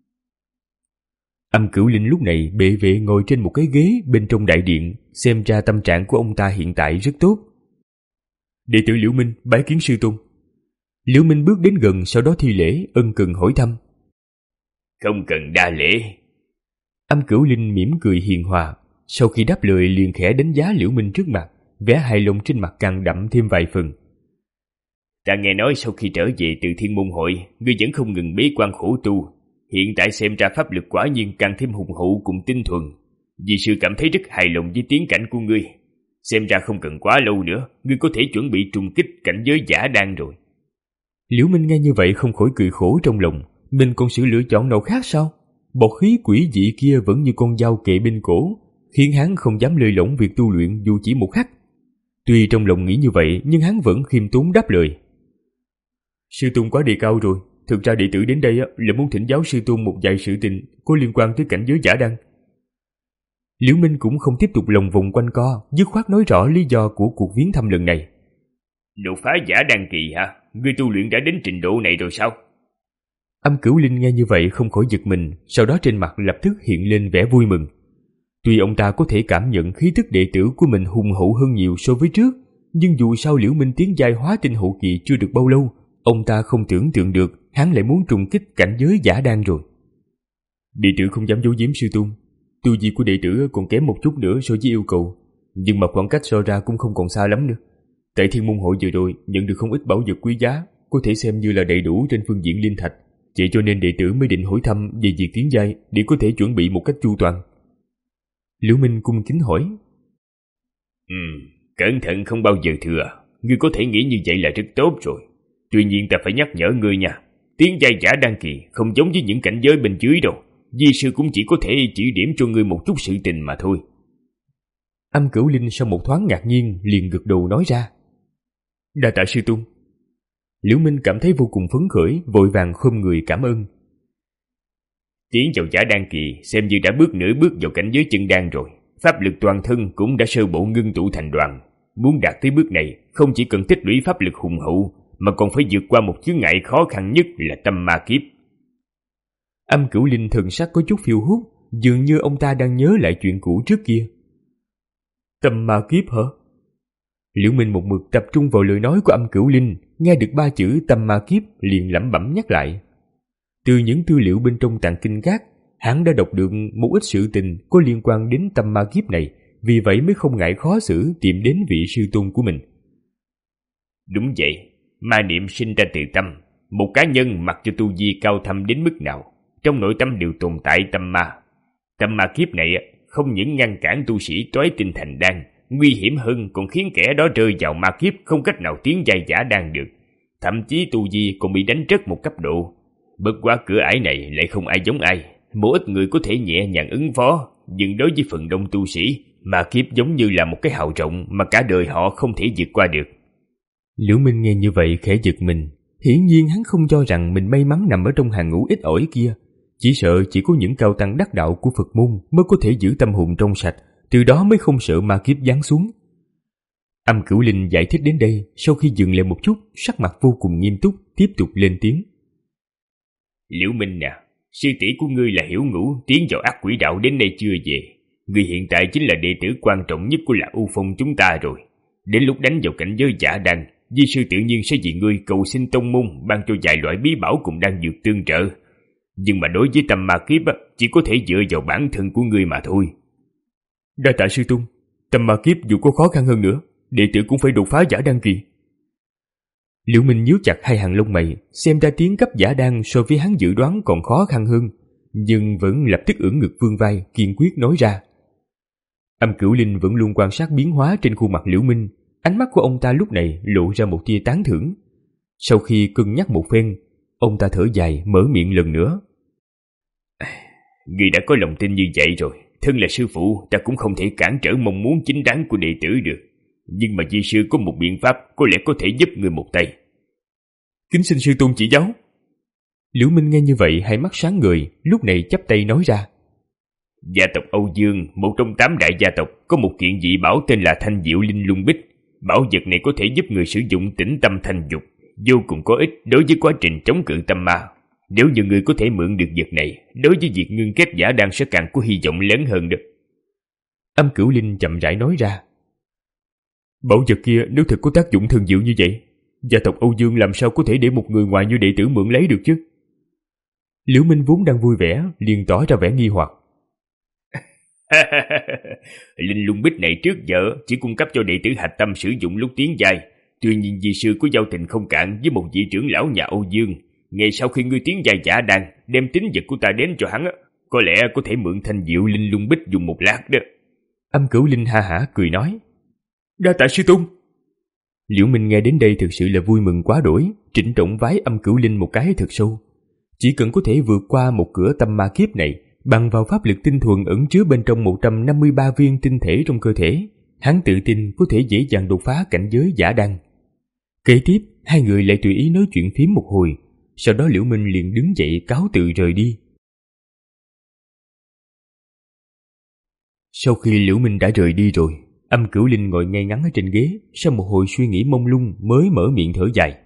Speaker 2: Âm Cửu Linh lúc này bệ vệ ngồi trên một cái ghế bên trong đại điện, xem ra tâm trạng của ông ta hiện tại rất tốt. Đệ tử Liễu Minh bái kiến sư tôn. Liễu Minh bước đến gần, sau đó thi lễ ân cần hỏi thăm.
Speaker 3: Không cần đa lễ.
Speaker 2: Âm Cửu Linh mỉm cười hiền hòa, sau khi đáp lời liền khẽ đánh giá Liễu Minh trước mặt, vẻ hài lòng trên mặt càng đậm thêm vài phần.
Speaker 3: Ta nghe nói sau khi trở về từ Thiên Môn Hội, ngươi vẫn không ngừng bế quan khổ tu. Hiện tại xem ra pháp lực quả nhiên càng thêm hùng hậu cùng tinh thuần. Vì sư cảm thấy rất hài lòng với tiến cảnh của ngươi. Xem ra không cần quá lâu nữa, ngươi có thể chuẩn bị trùng kích cảnh giới giả đan rồi.
Speaker 2: Liễu Minh nghe như vậy không khỏi cười khổ trong lòng. Mình còn sự lựa chọn nào khác sao? Bọt khí quỷ dị kia vẫn như con dao kề bên cổ, khiến hắn không dám lơi lỏng việc tu luyện dù chỉ một khắc. Tuy trong lòng nghĩ như vậy, nhưng hắn vẫn khiêm tốn đáp lời. Sư tôn quá đề cao rồi. Thực ra đệ tử đến đây là muốn thỉnh giáo sư tôn một vài sự tình có liên quan tới cảnh giới giả đan. Liễu Minh cũng không tiếp tục lòng vòng quanh co, dứt khoát nói rõ lý do của cuộc viếng thăm lần này.
Speaker 3: Đột phá giả đan kỳ hả? Ngươi tu luyện đã đến trình độ này rồi sao?
Speaker 2: Âm Cửu Linh nghe như vậy không khỏi giật mình, sau đó trên mặt lập tức hiện lên vẻ vui mừng. Tuy ông ta có thể cảm nhận khí tức đệ tử của mình hùng hậu hơn nhiều so với trước, nhưng dù sao Liễu Minh tiến giai hóa tinh hậu kỳ chưa được bao lâu, ông ta không tưởng tượng được hắn lại muốn trùng kích cảnh giới giả đan rồi. Đệ tử không dám giấu giếm sư tôn, tu vi của đệ tử còn kém một chút nữa so với yêu cầu, nhưng mà khoảng cách so ra cũng không còn xa lắm nữa. Tại Thiên Môn Hội vừa rồi nhận được không ít bảo vật quý giá, có thể xem như là đầy đủ trên phương diện linh thạch, vậy cho nên đệ tử mới định hỏi thăm về việc tiến giai để có thể chuẩn bị một cách chu toàn. Liễu Minh cung kính hỏi.
Speaker 3: Ừ, cẩn thận không bao giờ thừa, ngươi có thể nghĩ như vậy là rất tốt rồi. Tuy nhiên ta phải nhắc nhở ngươi nha, tiến giai giả đan kỳ không giống với những cảnh giới bên dưới đâu. Di sư cũng chỉ có thể chỉ điểm cho ngươi một chút sự tình mà thôi.
Speaker 2: Âm Cửu Linh sau một thoáng ngạc nhiên liền gật đầu nói ra. Đa tạ sư tôn. Liễu Minh cảm thấy vô cùng phấn khởi, vội vàng khom người cảm ơn.
Speaker 3: Tiến vào giả đan kỳ xem như đã bước nửa bước vào cảnh giới chân đan rồi. Pháp lực toàn thân cũng đã sơ bộ ngưng tụ thành đoàn. Muốn đạt tới bước này, không chỉ cần tích lũy pháp lực hùng hậu, mà còn phải vượt qua một chướng ngại khó khăn nhất là tâm ma kiếp.
Speaker 2: Âm Cửu Linh thần sắc có chút phiêu hút, dường như ông ta đang nhớ lại chuyện cũ trước kia. Tâm ma kiếp hả? Liễu Minh một mực tập trung vào lời nói của Âm Cửu Linh, nghe được ba chữ tâm ma kiếp liền lẩm bẩm nhắc lại. Từ những tư liệu bên trong tàng kinh các, hắn đã đọc được một ít sự tình có liên quan đến tâm ma kiếp này, vì vậy mới không ngại khó xử tìm đến vị sư tôn của mình.
Speaker 3: Đúng vậy, ma niệm sinh ra từ tâm. Một cá nhân mặc cho tu vi cao thâm đến mức nào, trong nội tâm đều tồn tại tâm ma. Tâm ma kiếp này không những ngăn cản tu sĩ toái tinh thành đan, nguy hiểm hơn còn khiến kẻ đó rơi vào ma kiếp không cách nào tiến giai giả đan được. Thậm chí tu vi còn bị đánh rớt một cấp độ. Bất quá cửa ải này lại không ai giống ai. Một ít người có thể nhẹ nhàng ứng phó, nhưng đối với phần đông tu sĩ, ma kiếp giống như là một cái hào rộng mà cả đời họ không thể vượt qua được.
Speaker 2: Liễu Minh nghe như vậy khẽ giật mình. Hiển nhiên hắn không cho rằng mình may mắn nằm ở trong hàng ngũ ít ỏi kia. Chỉ sợ chỉ có những cao tăng đắc đạo của Phật môn mới có thể giữ tâm hồn trong sạch, từ đó mới không sợ ma kiếp giáng xuống. Âm Cửu Linh giải thích đến đây, sau khi dừng lại một chút, sắc mặt vô cùng nghiêm túc, tiếp tục lên tiếng.
Speaker 3: Liễu Minh nè, sư tỷ của ngươi là Hiểu Ngũ tiến vào ác quỷ đạo đến đây chưa về. Ngươi hiện tại chính là đệ tử quan trọng nhất của Lạc U Phong chúng ta rồi. Đến lúc đánh vào cảnh giới giả đan, di sư tự nhiên sẽ vì ngươi cầu xin tông môn ban cho vài loại bí bảo cùng đan dược tương trợ. Nhưng mà đối với tâm ma kiếp chỉ có thể dựa vào bản thân của ngươi mà thôi.
Speaker 2: Đa tạ sư tôn, tâm ma kiếp dù có khó khăn hơn nữa, đệ tử cũng phải đột phá giả đan kỳ. Liễu Minh nhíu chặt hai hàng lông mày, xem ra tiến cấp giả đan so với hắn dự đoán còn khó khăn hơn, nhưng vẫn lập tức ưỡn ngực vươn vai, kiên quyết nói ra. Âm Cửu Linh vẫn luôn quan sát biến hóa trên khuôn mặt Liễu Minh, ánh mắt của ông ta lúc này lộ ra một tia tán thưởng. Sau khi cân nhắc một phen, ông ta thở dài mở miệng lần nữa.
Speaker 3: Ngươi đã có lòng tin như vậy rồi, thân là sư phụ ta cũng không thể cản trở mong muốn chính đáng của đệ tử được. Nhưng mà di sư có một biện pháp có lẽ có thể giúp ngươi một tay.
Speaker 2: Kính xin sư tôn chỉ giáo. Liễu Minh nghe như vậy hai mắt sáng ngời, lúc này chắp tay nói ra.
Speaker 3: Gia tộc Âu Dương, một trong tám đại gia tộc, có một kiện dị bảo tên là Thanh Diệu Linh Lung Bích. Bảo vật này có thể giúp người sử dụng tĩnh tâm thanh dục, vô cùng có ích đối với quá trình chống cự tâm ma. Nếu như người có thể mượn được vật này, đối với việc ngưng kết giả đan sẽ càng có hy vọng lớn hơn đó.
Speaker 2: Âm Cửu Linh chậm rãi nói ra. Bảo vật kia nếu thật có tác dụng thần diệu như vậy, gia tộc Âu Dương làm sao có thể để một người ngoài như đệ tử mượn lấy được chứ? Liễu Minh vốn đang vui vẻ, liền tỏ ra vẻ nghi hoặc.
Speaker 3: Linh lung bích này trước giờ chỉ cung cấp cho đệ tử hạch tâm sử dụng lúc tiến giai. Tuy nhiên di sư có giao tình không cạn với một vị trưởng lão nhà Âu Dương. Ngày sau khi ngươi tiến giai giả đan, đem tín vật của ta đến cho hắn, có lẽ có thể mượn thanh diệu linh lung bích dùng một lát đó.
Speaker 2: Âm Cửu Linh ha hả cười nói.
Speaker 3: Đa tạ sư tôn.
Speaker 2: Liễu Minh nghe đến đây thực sự là vui mừng quá đỗi, trịnh trọng vái Âm Cửu Linh một cái thật sâu. Chỉ cần có thể vượt qua một cửa tâm ma kiếp này, bằng vào pháp lực tinh thuần ẩn chứa bên trong một trăm năm mươi ba viên tinh thể trong cơ thể, hắn tự tin có thể dễ dàng đột phá cảnh giới giả đan. Kế tiếp, hai người lại tùy ý nói chuyện phím một hồi, sau đó Liễu Minh liền đứng dậy cáo từ rời đi. Sau khi Liễu Minh đã rời đi rồi, Âm Cửu Linh ngồi ngay ngắn ở trên ghế, sau một hồi suy nghĩ mông lung mới mở miệng thở dài.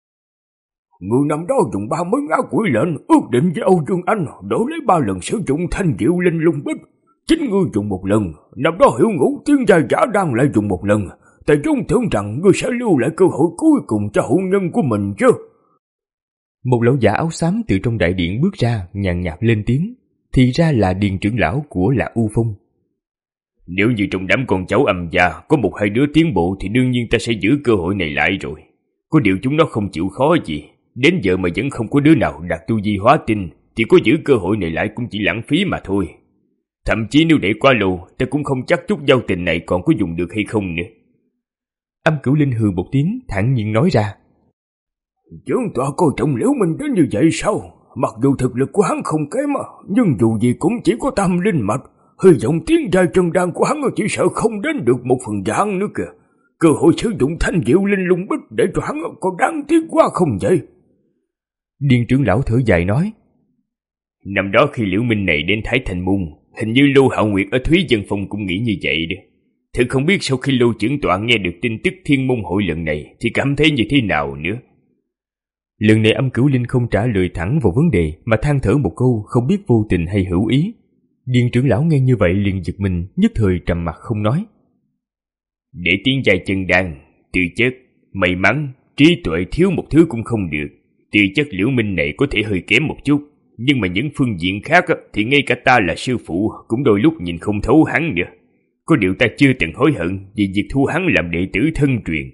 Speaker 3: Người năm đó dùng ba mối ngã quỷ lệnh ước định với Âu Dương Anh đổi lấy ba lần sử dụng thanh diệu linh lung bích. Chính ngươi dùng một lần, năm đó Hiểu Ngũ tiến giai giả đang lại dùng một lần. Ta vốn tưởng rằng ngươi sẽ lưu lại cơ hội cuối cùng cho hậu nhân của mình chứ.
Speaker 2: Một lão giả áo xám từ trong đại điện bước ra, nhàn nhạt lên tiếng, thì ra là Điền trưởng lão của Lạc U Phong.
Speaker 3: Nếu như trong đám con cháu Âm gia có một hai đứa tiến bộ thì đương nhiên ta sẽ giữ cơ hội này lại rồi. Có điều chúng nó không chịu khó gì, đến giờ mà vẫn không có đứa nào đạt tu vi hóa tinh, thì có giữ cơ hội này lại cũng chỉ lãng phí mà thôi. Thậm chí nếu để quá lâu, ta cũng không chắc chút giao tình này còn có dùng được hay không nữa.
Speaker 2: Âm Cửu Linh hừ một tiếng, thản nhiên nói ra.
Speaker 3: Chúng ta coi trọng Liễu Minh đến như vậy sao? Mặc dù thực lực của hắn không kém, nhưng dù gì cũng chỉ có tam linh mạch. Hy vọng tiến giai chân đan của hắn chỉ sợ không đến được một phần vạn nữa kìa. Cơ hội sử dụng thanh diệu linh lung bích để cho hắn có đáng tiếc quá không vậy?
Speaker 2: Điền trưởng lão thở dài nói.
Speaker 3: Năm đó khi Liễu Minh này đến Thái Thành Môn, hình như Lô Hạo Nguyệt ở Thúy Dân Phong cũng nghĩ như vậy đó. Thật không biết sau khi Lô trưởng tọa nghe được tin tức Thiên Môn hội lần này thì cảm thấy như thế nào nữa.
Speaker 2: Lần này Âm Cửu Linh không trả lời thẳng vào vấn đề mà than thở một câu không biết vô tình hay hữu ý. Điền trưởng lão nghe như vậy liền giật mình, nhất thời trầm mặc không nói.
Speaker 3: Để tiến giai chân đan, tư chất, may mắn, trí tuệ thiếu một thứ cũng không được. Tư chất Liễu Minh này có thể hơi kém một chút, nhưng mà những phương diện khác thì ngay cả ta là sư phụ cũng đôi lúc nhìn không thấu hắn nữa. Có điều ta chưa từng hối hận vì việc thu hắn làm đệ tử thân truyền.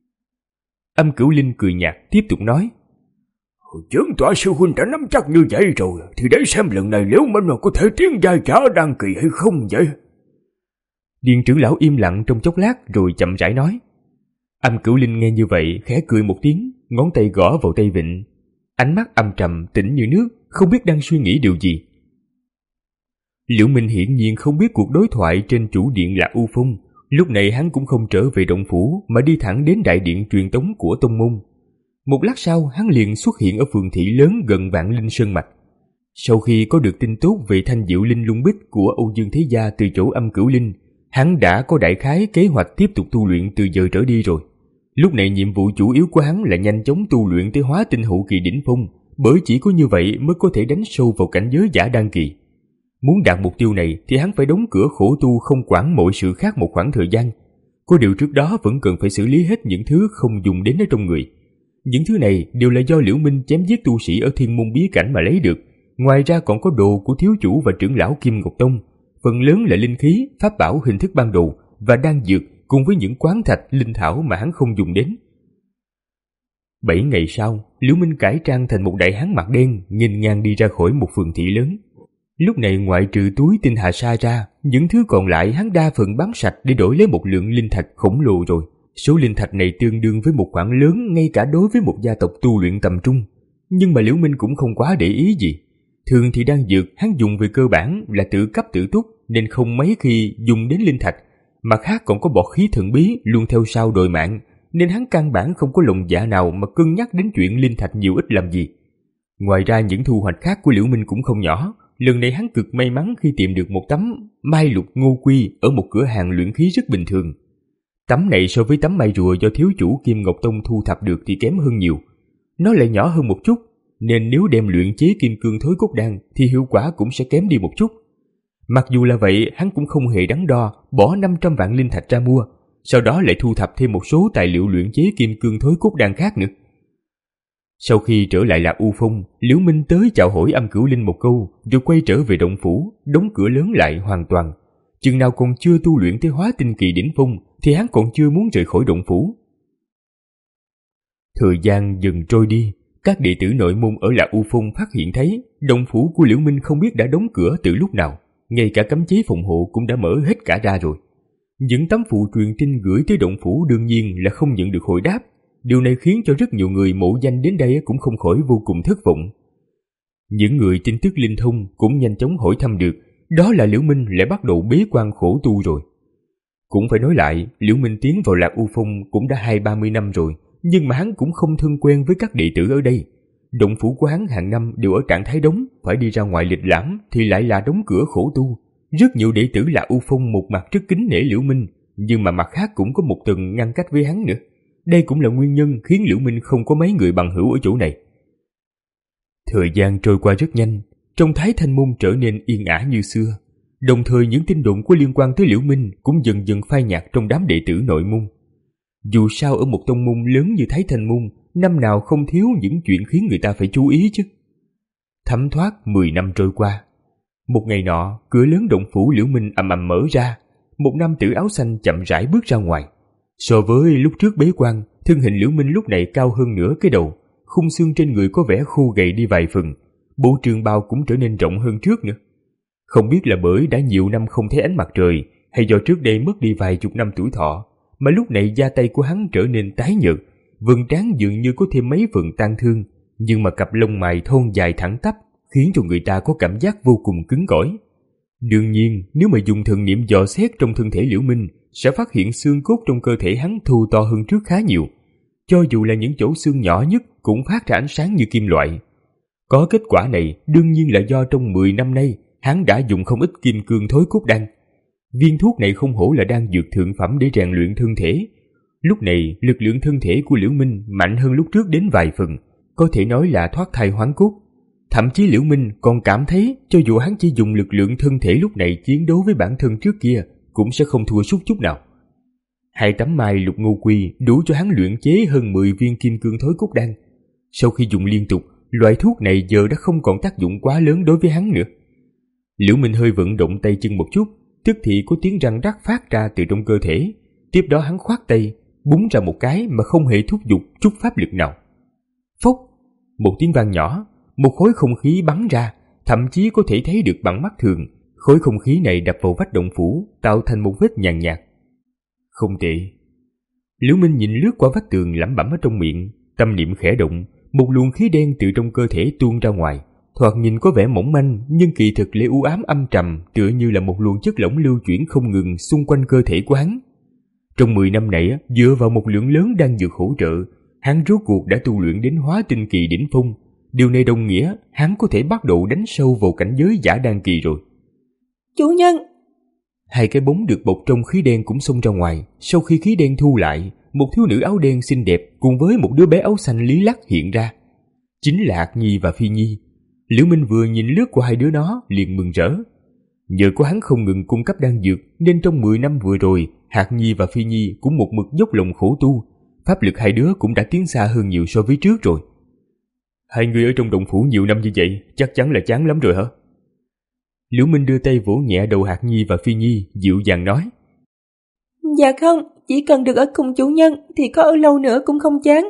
Speaker 2: Âm Cửu Linh cười nhạt tiếp tục nói.
Speaker 3: Trưởng tọa sư huynh đã nắm chắc như vậy rồi, thì để xem lần này Liễu Minh có thể tiến giai giả đan kỳ hay không vậy?
Speaker 2: Điền trưởng lão im lặng trong chốc lát rồi chậm rãi nói. Âm Cửu Linh nghe như vậy khẽ cười một tiếng, ngón tay gõ vào tay vịn. Ánh mắt âm trầm tĩnh như nước, không biết đang suy nghĩ điều gì. Liễu Minh hiển nhiên không biết cuộc đối thoại trên chủ điện là U Phong. Lúc này hắn cũng không trở về động phủ mà đi thẳng đến đại điện truyền tống của tông môn. Một lát sau hắn liền xuất hiện ở phường thị lớn gần Vạn Linh Sơn Mạch. Sau khi có được tin tốt về thanh diệu linh lung bích của Âu Dương Thế Gia từ chỗ Âm Cửu Linh, hắn đã có đại khái kế hoạch tiếp tục tu luyện từ giờ trở đi rồi. Lúc này nhiệm vụ chủ yếu của hắn là nhanh chóng tu luyện tới hóa tinh hậu kỳ đỉnh phong, bởi chỉ có như vậy mới có thể đánh sâu vào cảnh giới giả đan kỳ. Muốn đạt mục tiêu này thì hắn phải đóng cửa khổ tu không quản mọi sự khác một khoảng thời gian. Có điều trước đó vẫn cần phải xử lý hết những thứ không dùng đến ở trong người. Những thứ này đều là do Liễu Minh chém giết tu sĩ ở Thiên Môn bí cảnh mà lấy được. Ngoài ra còn có đồ của thiếu chủ và trưởng lão Kim Ngọc Tông, phần lớn là linh khí, pháp bảo hình thức ban đầu và đan dược, cùng với những quán thạch, linh thảo mà hắn không dùng đến. Bảy ngày sau, Liễu Minh cải trang thành một đại hán mặt đen, nghênh ngang đi ra khỏi một phường thị lớn. Lúc này ngoại trừ túi tinh hà sa ra, những thứ còn lại hắn đa phần bán sạch để đổi lấy một lượng linh thạch khổng lồ rồi. Số linh thạch này tương đương với một khoản lớn ngay cả đối với một gia tộc tu luyện tầm trung. Nhưng mà Liễu Minh cũng không quá để ý gì. Thường thì đan dược hắn dùng về cơ bản là tự cấp tự túc, nên không mấy khi dùng đến linh thạch. Mặt khác còn có bọt khí thần bí luôn theo sau đòi mạng, nên hắn căn bản không có lòng dạ nào mà cân nhắc đến chuyện linh thạch nhiều ít làm gì. Ngoài ra những thu hoạch khác của Liễu Minh cũng không nhỏ. Lần này hắn cực may mắn khi tìm được một tấm mai lục ngô quy ở một cửa hàng luyện khí rất bình thường. Tấm này so với tấm mai rùa do thiếu chủ Kim Ngọc Tông thu thập được thì kém hơn nhiều. Nó lại nhỏ hơn một chút, nên nếu đem luyện chế kim cương thối cốt đan thì hiệu quả cũng sẽ kém đi một chút. Mặc dù là vậy, hắn cũng không hề đắn đo, bỏ năm trăm vạn linh thạch ra mua, sau đó lại thu thập thêm một số tài liệu luyện chế kim cương thối cốt đan khác nữa. Sau khi trở lại Lạc U Phong, Liễu Minh tới chào hỏi Âm Cửu Linh một câu, rồi quay trở về động phủ, đóng cửa lớn lại hoàn toàn. Chừng nào còn chưa tu luyện tới hóa tinh kỳ đỉnh phong thì hắn còn chưa muốn rời khỏi động phủ. Thời gian dần trôi đi, các đệ tử nội môn ở Lạc U Phong phát hiện thấy động phủ của Liễu Minh không biết đã đóng cửa từ lúc nào, ngay cả cấm chế phòng hộ cũng đã mở hết cả ra rồi. Những tấm phụ truyền tin gửi tới động phủ đương nhiên là không nhận được hồi đáp. Điều này khiến cho rất nhiều người mộ danh đến đây cũng không khỏi vô cùng thất vọng. Những người tin tức linh thông cũng nhanh chóng hỏi thăm được, đó là Liễu Minh lại bắt đầu bế quan khổ tu rồi. Cũng phải nói lại, Liễu Minh tiến vào Lạc U Phong cũng đã hai ba mươi năm rồi, nhưng mà hắn cũng không thân quen với các đệ tử ở đây. Động phủ của hắn hàng năm đều ở trạng thái đóng, phải đi ra ngoài lịch lãm thì lại là đóng cửa khổ tu. Rất nhiều đệ tử Lạc U Phong một mặt rất kính nể Liễu Minh, nhưng mà mặt khác cũng có một tầng ngăn cách với hắn nữa. Đây cũng là nguyên nhân khiến Liễu Minh không có mấy người bằng hữu ở chỗ này. Thời gian trôi qua rất nhanh, trong Thái Thanh Môn trở nên yên ả như xưa. Đồng thời những tin đồn có liên quan tới Liễu Minh cũng dần dần phai nhạt trong đám đệ tử nội môn. Dù sao ở một tông môn lớn như Thái Thanh Môn, năm nào không thiếu những chuyện khiến người ta phải chú ý chứ. Thấm thoát mười năm trôi qua. Một ngày nọ, cửa lớn động phủ Liễu Minh ầm ầm mở ra, một nam tử áo xanh chậm rãi bước ra ngoài. So với lúc trước bế quan, thân hình Liễu Minh lúc này cao hơn nửa cái đầu, khung xương trên người có vẻ khô gầy đi vài phần, bộ trường bào cũng trở nên rộng hơn trước nữa. Không biết là bởi đã nhiều năm không thấy ánh mặt trời, hay do trước đây mất đi vài chục năm tuổi thọ, mà lúc này da tay của hắn trở nên tái nhợt, vầng trán dường như có thêm mấy phần tang thương, nhưng mà cặp lông mày thon dài thẳng tắp khiến cho người ta có cảm giác vô cùng cứng cỏi. Đương nhiên, nếu mà dùng thần niệm dò xét trong thân thể Liễu Minh, sẽ phát hiện xương cốt trong cơ thể hắn thu to hơn trước khá nhiều. Cho dù là những chỗ xương nhỏ nhất cũng phát ra ánh sáng như kim loại. Có kết quả này đương nhiên là do trong mười năm nay hắn đã dùng không ít kim cương thối cốt đan. Viên thuốc này không hổ là đan dược thượng phẩm để rèn luyện thân thể. Lúc này lực lượng thân thể của Liễu Minh mạnh hơn lúc trước đến vài phần, có thể nói là thoát thai hoán cốt. Thậm chí Liễu Minh còn cảm thấy cho dù hắn chỉ dùng lực lượng thân thể lúc này chiến đấu với bản thân trước kia cũng sẽ không thua sút chút nào. Hai tấm mai lục ngô quy đủ cho hắn luyện chế hơn mười viên kim cương thối cốt đan. Sau khi dùng liên tục, loại thuốc này giờ đã không còn tác dụng quá lớn đối với hắn nữa. Liễu Minh hơi vận động tay chân một chút, tức thì có tiếng răng rắc phát ra từ trong cơ thể. Tiếp đó hắn khoát tay, búng ra một cái mà không hề thúc giục chút pháp lực nào. Phốc, một tiếng vang nhỏ, một khối không khí bắn ra, thậm chí có thể thấy được bằng mắt thường. Khối không khí này đập vào vách động phủ, tạo thành một vết nhàn nhạt. Không tệ. Liễu Minh nhìn lướt qua vách tường lẩm bẩm ở trong miệng, tâm niệm khẽ động, một luồng khí đen từ trong cơ thể tuôn ra ngoài. Thoạt nhìn có vẻ mỏng manh, nhưng kỳ thực lại u ám âm trầm, tựa như là một luồng chất lỏng lưu chuyển không ngừng xung quanh cơ thể của hắn. Trong mười năm này, dựa vào một lượng lớn đan dược hỗ trợ, hắn rốt cuộc đã tu luyện đến hóa tinh kỳ đỉnh phong. Điều này đồng nghĩa hắn có thể bắt đầu đánh sâu vào cảnh giới giả đan kỳ rồi.
Speaker 4: Chủ nhân!
Speaker 2: Hai cái bóng được bọc trong khí đen cũng xông ra ngoài. Sau khi khí đen thu lại, một thiếu nữ áo đen xinh đẹp cùng với một đứa bé áo xanh lý lắc hiện ra. Chính là Hạc Nhi và Phi Nhi. Liễu Minh vừa nhìn lướt qua hai đứa nó liền mừng rỡ. Nhờ có hắn không ngừng cung cấp đan dược nên trong mười năm vừa rồi, Hạc Nhi và Phi Nhi cũng một mực dốc lòng khổ tu. Pháp lực hai đứa cũng đã tiến xa hơn nhiều so với trước rồi. Hai người ở trong động phủ nhiều năm như vậy chắc chắn là chán lắm rồi hả? Liễu Minh đưa tay vỗ nhẹ đầu Hạc Nhi và Phi Nhi, dịu dàng nói.
Speaker 4: Dạ không, chỉ cần được ở cùng chủ nhân thì có ở lâu nữa cũng không chán.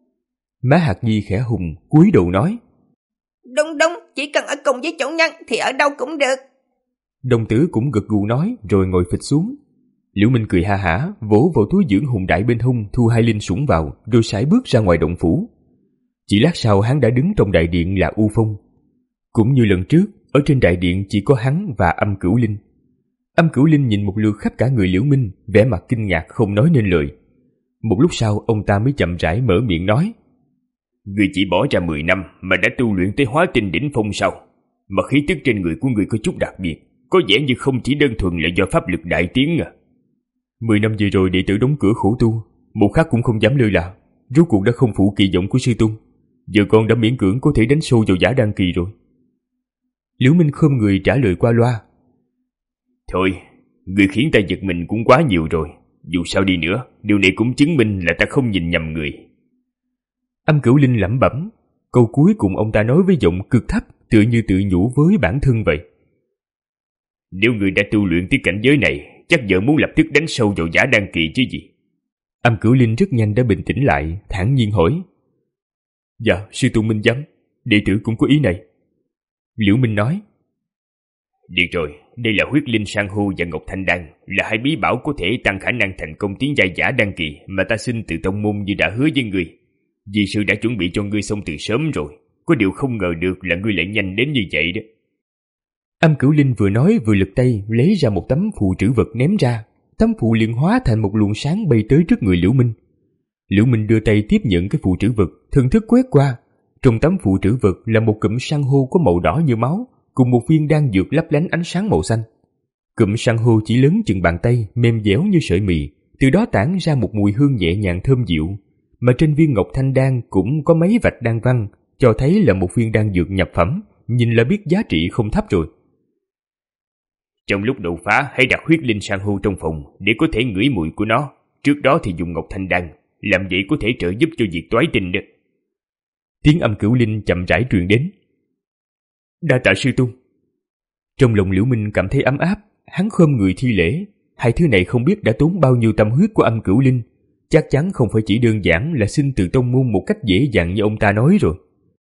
Speaker 2: Má Hạc Nhi khẽ hùng, cúi đầu nói.
Speaker 5: Đúng đúng, chỉ cần ở cùng với chủ nhân thì ở đâu cũng được.
Speaker 2: Đồng tử cũng gật gù nói rồi ngồi phịch xuống. Liễu Minh cười ha hả, vỗ vào túi dưỡng hùng đại bên hông, thu hai linh sủng vào, rồi sải bước ra ngoài động phủ. Chỉ lát sau hắn đã đứng trong đại điện là U Phong. Cũng như lần trước, ở trên đại điện chỉ có hắn và Âm Cửu Linh. Âm Cửu Linh nhìn một lượt khắp cả người Liễu Minh, vẻ mặt kinh ngạc không nói nên lời. Một lúc sau ông ta mới chậm rãi mở miệng nói.
Speaker 3: Người chỉ bỏ ra mười năm mà đã tu luyện tới hóa tinh đỉnh phong sao? Mà khí tức trên người của người có chút đặc biệt, có vẻ như không chỉ đơn thuần là do pháp lực đại tiến à.
Speaker 2: Mười năm vừa rồi đệ tử đóng cửa khổ tu, một khắc cũng không dám lơ là, rốt cuộc đã không phụ kỳ vọng của sư tôn. Giờ con đã miễn cưỡng có thể đánh sâu vào giả đan kỳ rồi. Liễu Minh khom người trả lời qua loa.
Speaker 3: Thôi, người khiến ta giật mình cũng quá nhiều rồi. Dù sao đi nữa, điều này cũng chứng minh là ta không nhìn nhầm người.
Speaker 2: Âm Cửu Linh lẩm bẩm, câu cuối cùng ông ta nói với giọng cực thấp, tựa như tự nhủ với bản thân vậy.
Speaker 3: Nếu người đã tu luyện tới cảnh giới này, chắc giờ muốn lập tức đánh sâu vào Giả Đan Kỳ chứ gì.
Speaker 2: Âm Cửu Linh rất nhanh đã bình tĩnh lại, thản nhiên hỏi. Dạ, sư tôn minh giám, đệ tử cũng có ý này. Liễu Minh nói.
Speaker 3: Được rồi, đây là huyết linh san hô và ngọc thanh đan, là hai bí bảo có thể tăng khả năng thành công tiến giai Giả Đan Kỳ mà ta xin từ tông môn như đã hứa với ngươi. Vì sư đã chuẩn bị cho ngươi xong từ sớm rồi, có điều không ngờ được là ngươi lại nhanh đến như vậy đó.
Speaker 2: Âm Cửu Linh vừa nói vừa lực tay lấy ra một tấm phù trữ vật ném ra. Tấm phù liền hóa thành một luồng sáng bay tới trước người Liễu Minh. Liễu Minh đưa tay tiếp nhận cái phù trữ vật, thần thức quét qua. Trong tấm phù trữ vật là một cụm san hô có màu đỏ như máu, cùng một viên đan dược lấp lánh ánh sáng màu xanh. Cụm san hô chỉ lớn chừng bàn tay, mềm dẻo như sợi mì, từ đó tản ra một mùi hương nhẹ nhàng thơm dịu. Mà trên viên ngọc thanh đan cũng có mấy vạch đan văn, cho thấy là một viên đan dược nhập phẩm, nhìn là biết giá trị không thấp rồi.
Speaker 3: Trong lúc đột phá, hãy đặt huyết linh san hô trong phòng để có thể ngửi mùi của nó. Trước đó thì dùng ngọc thanh đan, làm vậy có thể trợ giúp cho việc toái tinh đó.
Speaker 2: Tiếng Âm Cửu Linh chậm rãi truyền đến. Đa tạ sư tôn. Trong lòng Liễu Minh cảm thấy ấm áp, hắn khom người thi lễ. Hai thứ này không biết đã tốn bao nhiêu tâm huyết của Âm Cửu Linh, chắc chắn không phải chỉ đơn giản là xin từ tông môn một cách dễ dàng như ông ta nói rồi.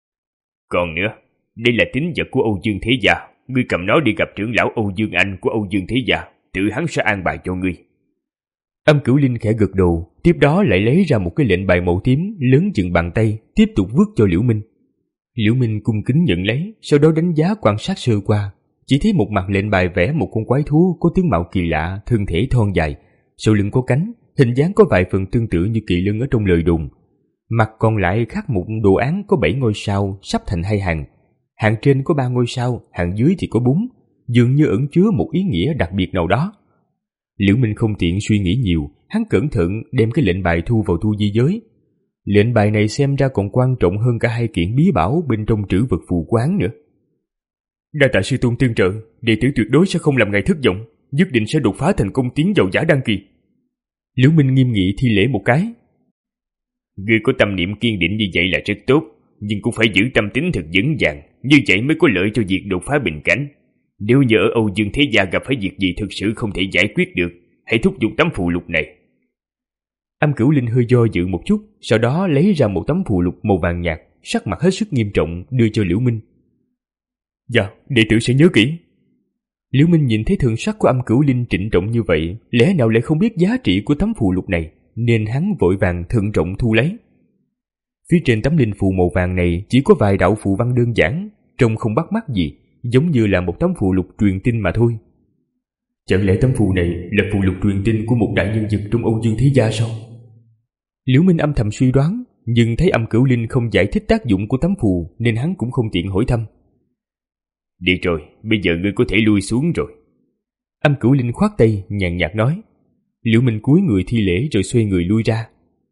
Speaker 3: Còn nữa, đây là tín vật của Âu Dương Thế Gia, ngươi cầm nó đi gặp trưởng lão Âu Dương Anh của Âu Dương Thế Gia, tự hắn sẽ an bài cho ngươi.
Speaker 2: Âm Cửu Linh khẽ gật đầu, tiếp đó lại lấy ra một cái lệnh bài màu tím lớn chừng bàn tay, tiếp tục vứt cho Liễu Minh. Liễu Minh cung kính nhận lấy, sau đó đánh giá quan sát sơ qua, chỉ thấy một mặt lệnh bài vẽ một con quái thú có tướng mạo kỳ lạ, thân thể thon dài, sau lưng có cánh, hình dáng có vài phần tương tự như kỳ lân ở trong lời đồn. Mặt còn lại khắc một đồ án có bảy ngôi sao sắp thành hai hàng, hàng trên có ba ngôi sao, hàng dưới thì có bốn, dường như ẩn chứa một ý nghĩa đặc biệt nào đó. Liễu Minh không tiện suy nghĩ nhiều, hắn cẩn thận đem cái lệnh bài thu vào thu di giới. Lệnh bài này xem ra còn quan trọng hơn cả hai kiện bí bảo bên trong trữ vật phù quán nữa. Đa tạ sư tôn tương trợ, đệ tử tuyệt đối sẽ không làm ngài thất vọng, nhất định sẽ đột phá thành công tiến vào Giả Đan Kỳ. Liễu Minh nghiêm nghị thi lễ một cái.
Speaker 3: Ngươi có tâm niệm kiên định như vậy là rất tốt, nhưng cũng phải giữ tâm tính thật vững vàng, như vậy mới có lợi cho việc đột phá bình cảnh. Nếu như ở Âu Dương Thế Gia gặp phải việc gì thực sự không thể giải quyết được, hãy thúc giục tấm phù lục này.
Speaker 2: Âm Cửu Linh hơi do dự một chút, sau đó lấy ra một tấm phù lục màu vàng nhạt, sắc mặt hết sức nghiêm trọng đưa cho Liễu Minh. Dạ, đệ tử sẽ nhớ kỹ. Liễu Minh nhìn thấy thần sắc của Âm Cửu Linh trịnh trọng như vậy, lẽ nào lại không biết giá trị của tấm phù lục này, nên hắn vội vàng thận trọng thu lấy. Phía trên tấm linh phù màu vàng này chỉ có vài đạo phù văn đơn giản, trông không bắt mắt gì, giống như là một tấm phù lục truyền tin mà thôi. Chẳng lẽ tấm phù này là phù lục truyền tin của một đại nhân vật trong Âu Dương Thế Gia sao? Liễu Minh âm thầm suy đoán, nhưng thấy Âm Cửu Linh không giải thích tác dụng của tấm phù nên hắn cũng không tiện hỏi thăm.
Speaker 3: Đi rồi, bây giờ ngươi có thể lui xuống rồi.
Speaker 2: Âm Cửu Linh khoát tay nhàn nhạt nói. Liễu Minh cúi người thi lễ rồi xoay người lui ra.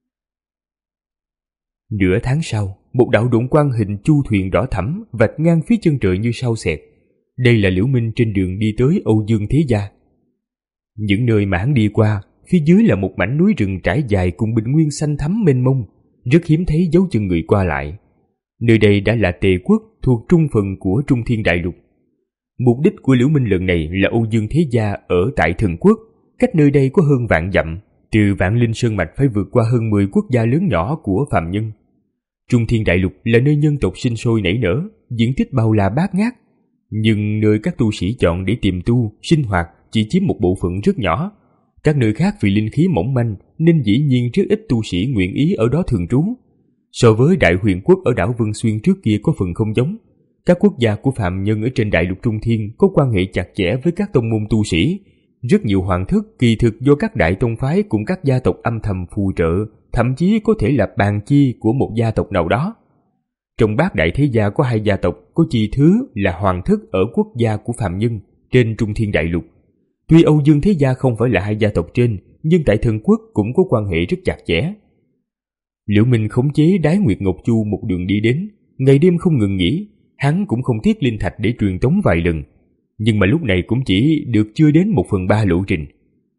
Speaker 2: Nửa tháng sau, một đạo độn quang hình chu thuyền đỏ thẫm vạch ngang phía chân trời như sao xẹt. Đây là Liễu Minh trên đường đi tới Âu Dương Thế Gia. Những nơi mà hắn đi qua, phía dưới là một mảnh núi rừng trải dài cùng bình nguyên xanh thắm mênh mông, rất hiếm thấy dấu chân người qua lại. Nơi đây đã là Tề Quốc, thuộc trung phần của Trung Thiên Đại Lục. Mục đích của Liễu Minh lần này là Âu Dương Thế Gia ở tại Thần Quốc, cách nơi đây có hơn vạn dặm, từ Vạn Linh Sơn Mạch phải vượt qua hơn mười quốc gia lớn nhỏ của phàm nhân. Trung Thiên Đại Lục là nơi nhân tộc sinh sôi nảy nở, diện tích bao la bát ngát, nhưng nơi các tu sĩ chọn để tiềm tu, sinh hoạt chỉ chiếm một bộ phận rất nhỏ. Các nơi khác vì linh khí mỏng manh nên dĩ nhiên rất ít tu sĩ nguyện ý ở đó thường trú. So với Đại Huyền Quốc ở đảo Vân Xuyên trước kia có phần không giống. Các quốc gia của phàm nhân ở trên Đại Lục Trung Thiên có quan hệ chặt chẽ với các tông môn tu sĩ. Rất nhiều hoàng thất kỳ thực do các đại tông phái cùng các gia tộc âm thầm phù trợ, thậm chí có thể là bàn chi của một gia tộc nào đó. Trong bát đại thế gia có hai gia tộc có chi thứ là hoàng thất ở quốc gia của phàm nhân trên Trung Thiên Đại Lục. Tuy Âu Dương Thế Gia không phải là hai gia tộc trên, nhưng tại Thần Quốc cũng có quan hệ rất chặt chẽ. Liễu Minh khống chế Đái Nguyệt Ngọc Chu một đường đi đến, ngày đêm không ngừng nghỉ, hắn cũng không tiếc linh thạch để truyền tống vài lần, nhưng mà lúc này cũng chỉ được chưa đến một phần ba lộ trình.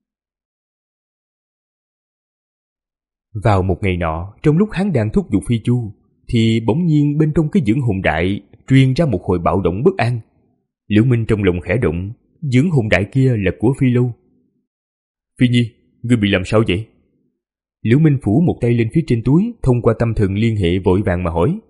Speaker 2: Vào một ngày nọ, trong lúc hắn đang thúc giục phi chu, thì bỗng nhiên bên trong cái dưỡng hồn đại truyền ra một hồi bạo động bất an. Liễu Minh trong lòng khẽ động, Dưỡng hồn đại kia là của Phi Lâu. Phi Nhi, ngươi bị làm sao vậy? Liễu Minh phủ một tay lên phía trên túi, thông qua tâm thần liên hệ vội vàng mà hỏi.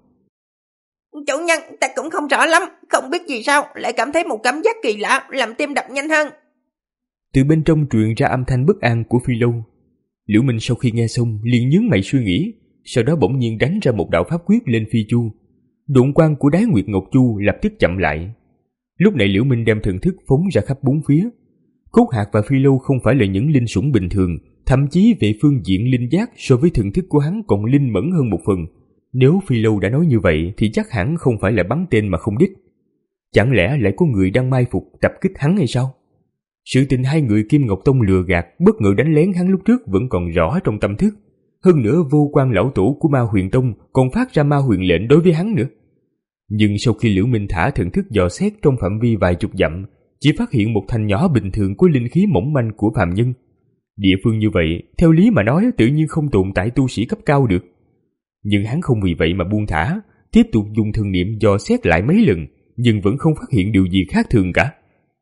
Speaker 5: Chủ nhân, ta cũng không rõ lắm, không biết vì sao lại cảm thấy một cảm giác kỳ lạ, làm tim đập nhanh hơn.
Speaker 2: Từ bên trong truyền ra âm thanh bất an của Phi Lâu. Liễu Minh sau khi nghe xong liền nhướng mày suy nghĩ, sau đó bỗng nhiên đánh ra một đạo pháp quyết lên Phi Chu. Độn quang của Đái Nguyệt Ngọc Chu lập tức chậm lại. Lúc này Liễu Minh đem thần thức phóng ra khắp bốn phía. Cốt Hạc và Phi Lâu không phải là những linh sủng bình thường, thậm chí về phương diện linh giác so với thần thức của hắn còn linh mẫn hơn một phần. Nếu Phi Lâu đã nói như vậy thì chắc hẳn không phải là bắn tên mà không đích. Chẳng lẽ lại có người đang mai phục tập kích hắn hay sao? Sự tình hai người Kim Ngọc Tông lừa gạt, bất ngờ đánh lén hắn lúc trước vẫn còn rõ trong tâm thức. Hơn nữa Vô Quan lão tổ của Ma Huyền Tông còn phát ra ma huyền lệnh đối với hắn nữa. Nhưng sau khi Liễu Minh thả thần thức dò xét trong phạm vi vài chục dặm, chỉ phát hiện một thành nhỏ bình thường của linh khí mỏng manh của phàm nhân. Địa phương như vậy, theo lý mà nói tự nhiên không tồn tại tu sĩ cấp cao được. Nhưng hắn không vì vậy mà buông thả, tiếp tục dùng thần niệm dò xét lại mấy lần, nhưng vẫn không phát hiện điều gì khác thường cả.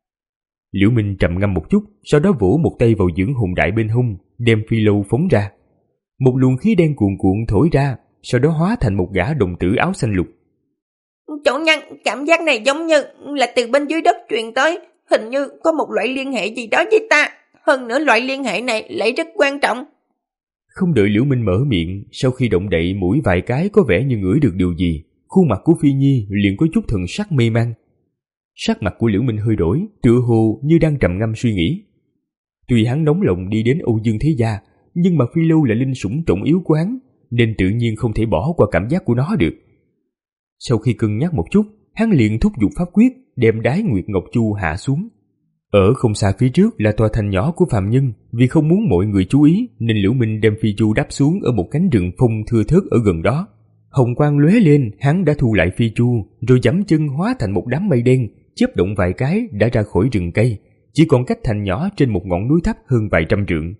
Speaker 2: Liễu Minh trầm ngâm một chút, sau đó vỗ một tay vào dưỡng hồn đại bên hông, đem Phi Lâu phóng ra. Một luồng khí đen cuồn cuộn thổi ra, sau đó hóa thành một gã đồng tử áo xanh lục.
Speaker 5: Chủ nhân, cảm giác này giống như là từ bên dưới đất truyền tới, hình như có một loại liên hệ gì đó với ta. Hơn nữa loại liên hệ này lại rất quan trọng.
Speaker 2: Không đợi Liễu Minh mở miệng, sau khi động đậy mũi vài cái có vẻ như ngửi được điều gì, khuôn mặt của Phi Nhi liền có chút thần sắc mê man. Sắc mặt của Liễu Minh hơi đổi, tựa hồ như đang trầm ngâm suy nghĩ. Tuy hắn nóng lòng đi đến Âu Dương Thế Gia, nhưng mà Phi Lâu là linh sủng trọng yếu của hắn, nên tự nhiên không thể bỏ qua cảm giác của nó được. Sau khi cân nhắc một chút, hắn liền thúc giục pháp quyết, đem Đái Nguyệt Ngọc Chu hạ xuống. Ở không xa phía trước là tòa thành nhỏ của phàm nhân, vì không muốn mọi người chú ý nên Liễu Minh đem phi chu đáp xuống ở một cánh rừng phong thưa thớt ở gần đó. Hồng quang lóe lên, hắn đã thu lại phi chu, rồi giẫm chân hóa thành một đám mây đen, chớp động vài cái đã ra khỏi rừng cây, chỉ còn cách thành nhỏ trên một ngọn núi thấp hơn vài trăm trượng.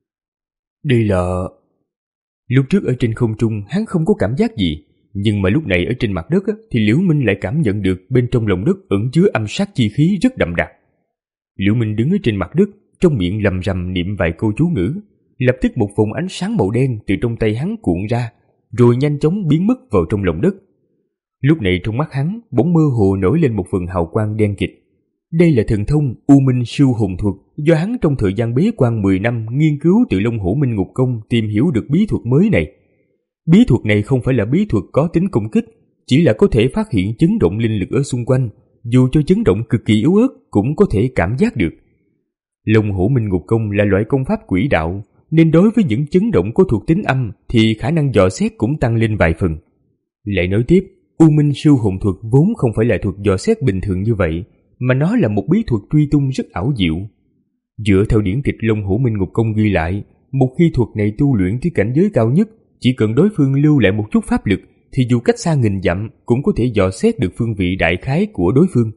Speaker 2: Đây là... Lúc trước ở trên không trung hắn không có cảm giác gì, nhưng mà lúc này ở trên mặt đất thì Liễu Minh lại cảm nhận được bên trong lòng đất ẩn chứa âm sát chi khí rất đậm đặc. Liễu Minh đứng ở trên mặt đất, trong miệng lầm rầm niệm vài câu chú ngữ, lập tức một vòng ánh sáng màu đen từ trong tay hắn cuộn ra, rồi nhanh chóng biến mất vào trong lòng đất. Lúc này trong mắt hắn bỗng mơ hồ nổi lên một phần hào quang đen kịt. Đây là thần thông U Minh Siêu Hồn Thuật do hắn trong thời gian bế quan mười năm nghiên cứu từ Long Hổ Minh Ngục Công tìm hiểu được bí thuật mới này. Bí thuật này không phải là bí thuật có tính công kích, chỉ là có thể phát hiện chấn động linh lực ở xung quanh, dù cho chấn động cực kỳ yếu ớt cũng có thể cảm giác được. Long Hổ Minh Ngục Công là loại công pháp quỷ đạo, nên đối với những chấn động có thuộc tính âm thì khả năng dò xét cũng tăng lên vài phần. Lại nói tiếp, U Minh Siêu Hồn Thuật vốn không phải là thuật dò xét bình thường như vậy, mà nó là một bí thuật truy tung rất ảo diệu. Dựa theo điển tịch Long Hổ Minh Ngục Công ghi lại, một khi thuật này tu luyện tới cảnh giới cao nhất, chỉ cần đối phương lưu lại một chút pháp lực thì dù cách xa nghìn dặm cũng có thể dò xét được phương vị đại khái của đối phương.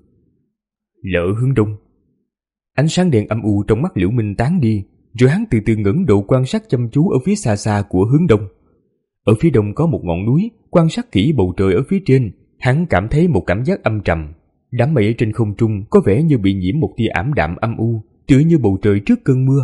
Speaker 2: Lỡ hướng đông. Ánh sáng đèn âm u trong mắt Liễu Minh tán đi, rồi hắn từ từ ngẩng đầu quan sát chăm chú ở phía xa xa của hướng đông. Ở phía đông có một ngọn núi, quan sát kỹ bầu trời ở phía trên, hắn cảm thấy một cảm giác âm trầm. Đám mây ở trên không trung có vẻ như bị nhiễm một tia ảm đạm âm u, tựa như bầu trời trước cơn mưa.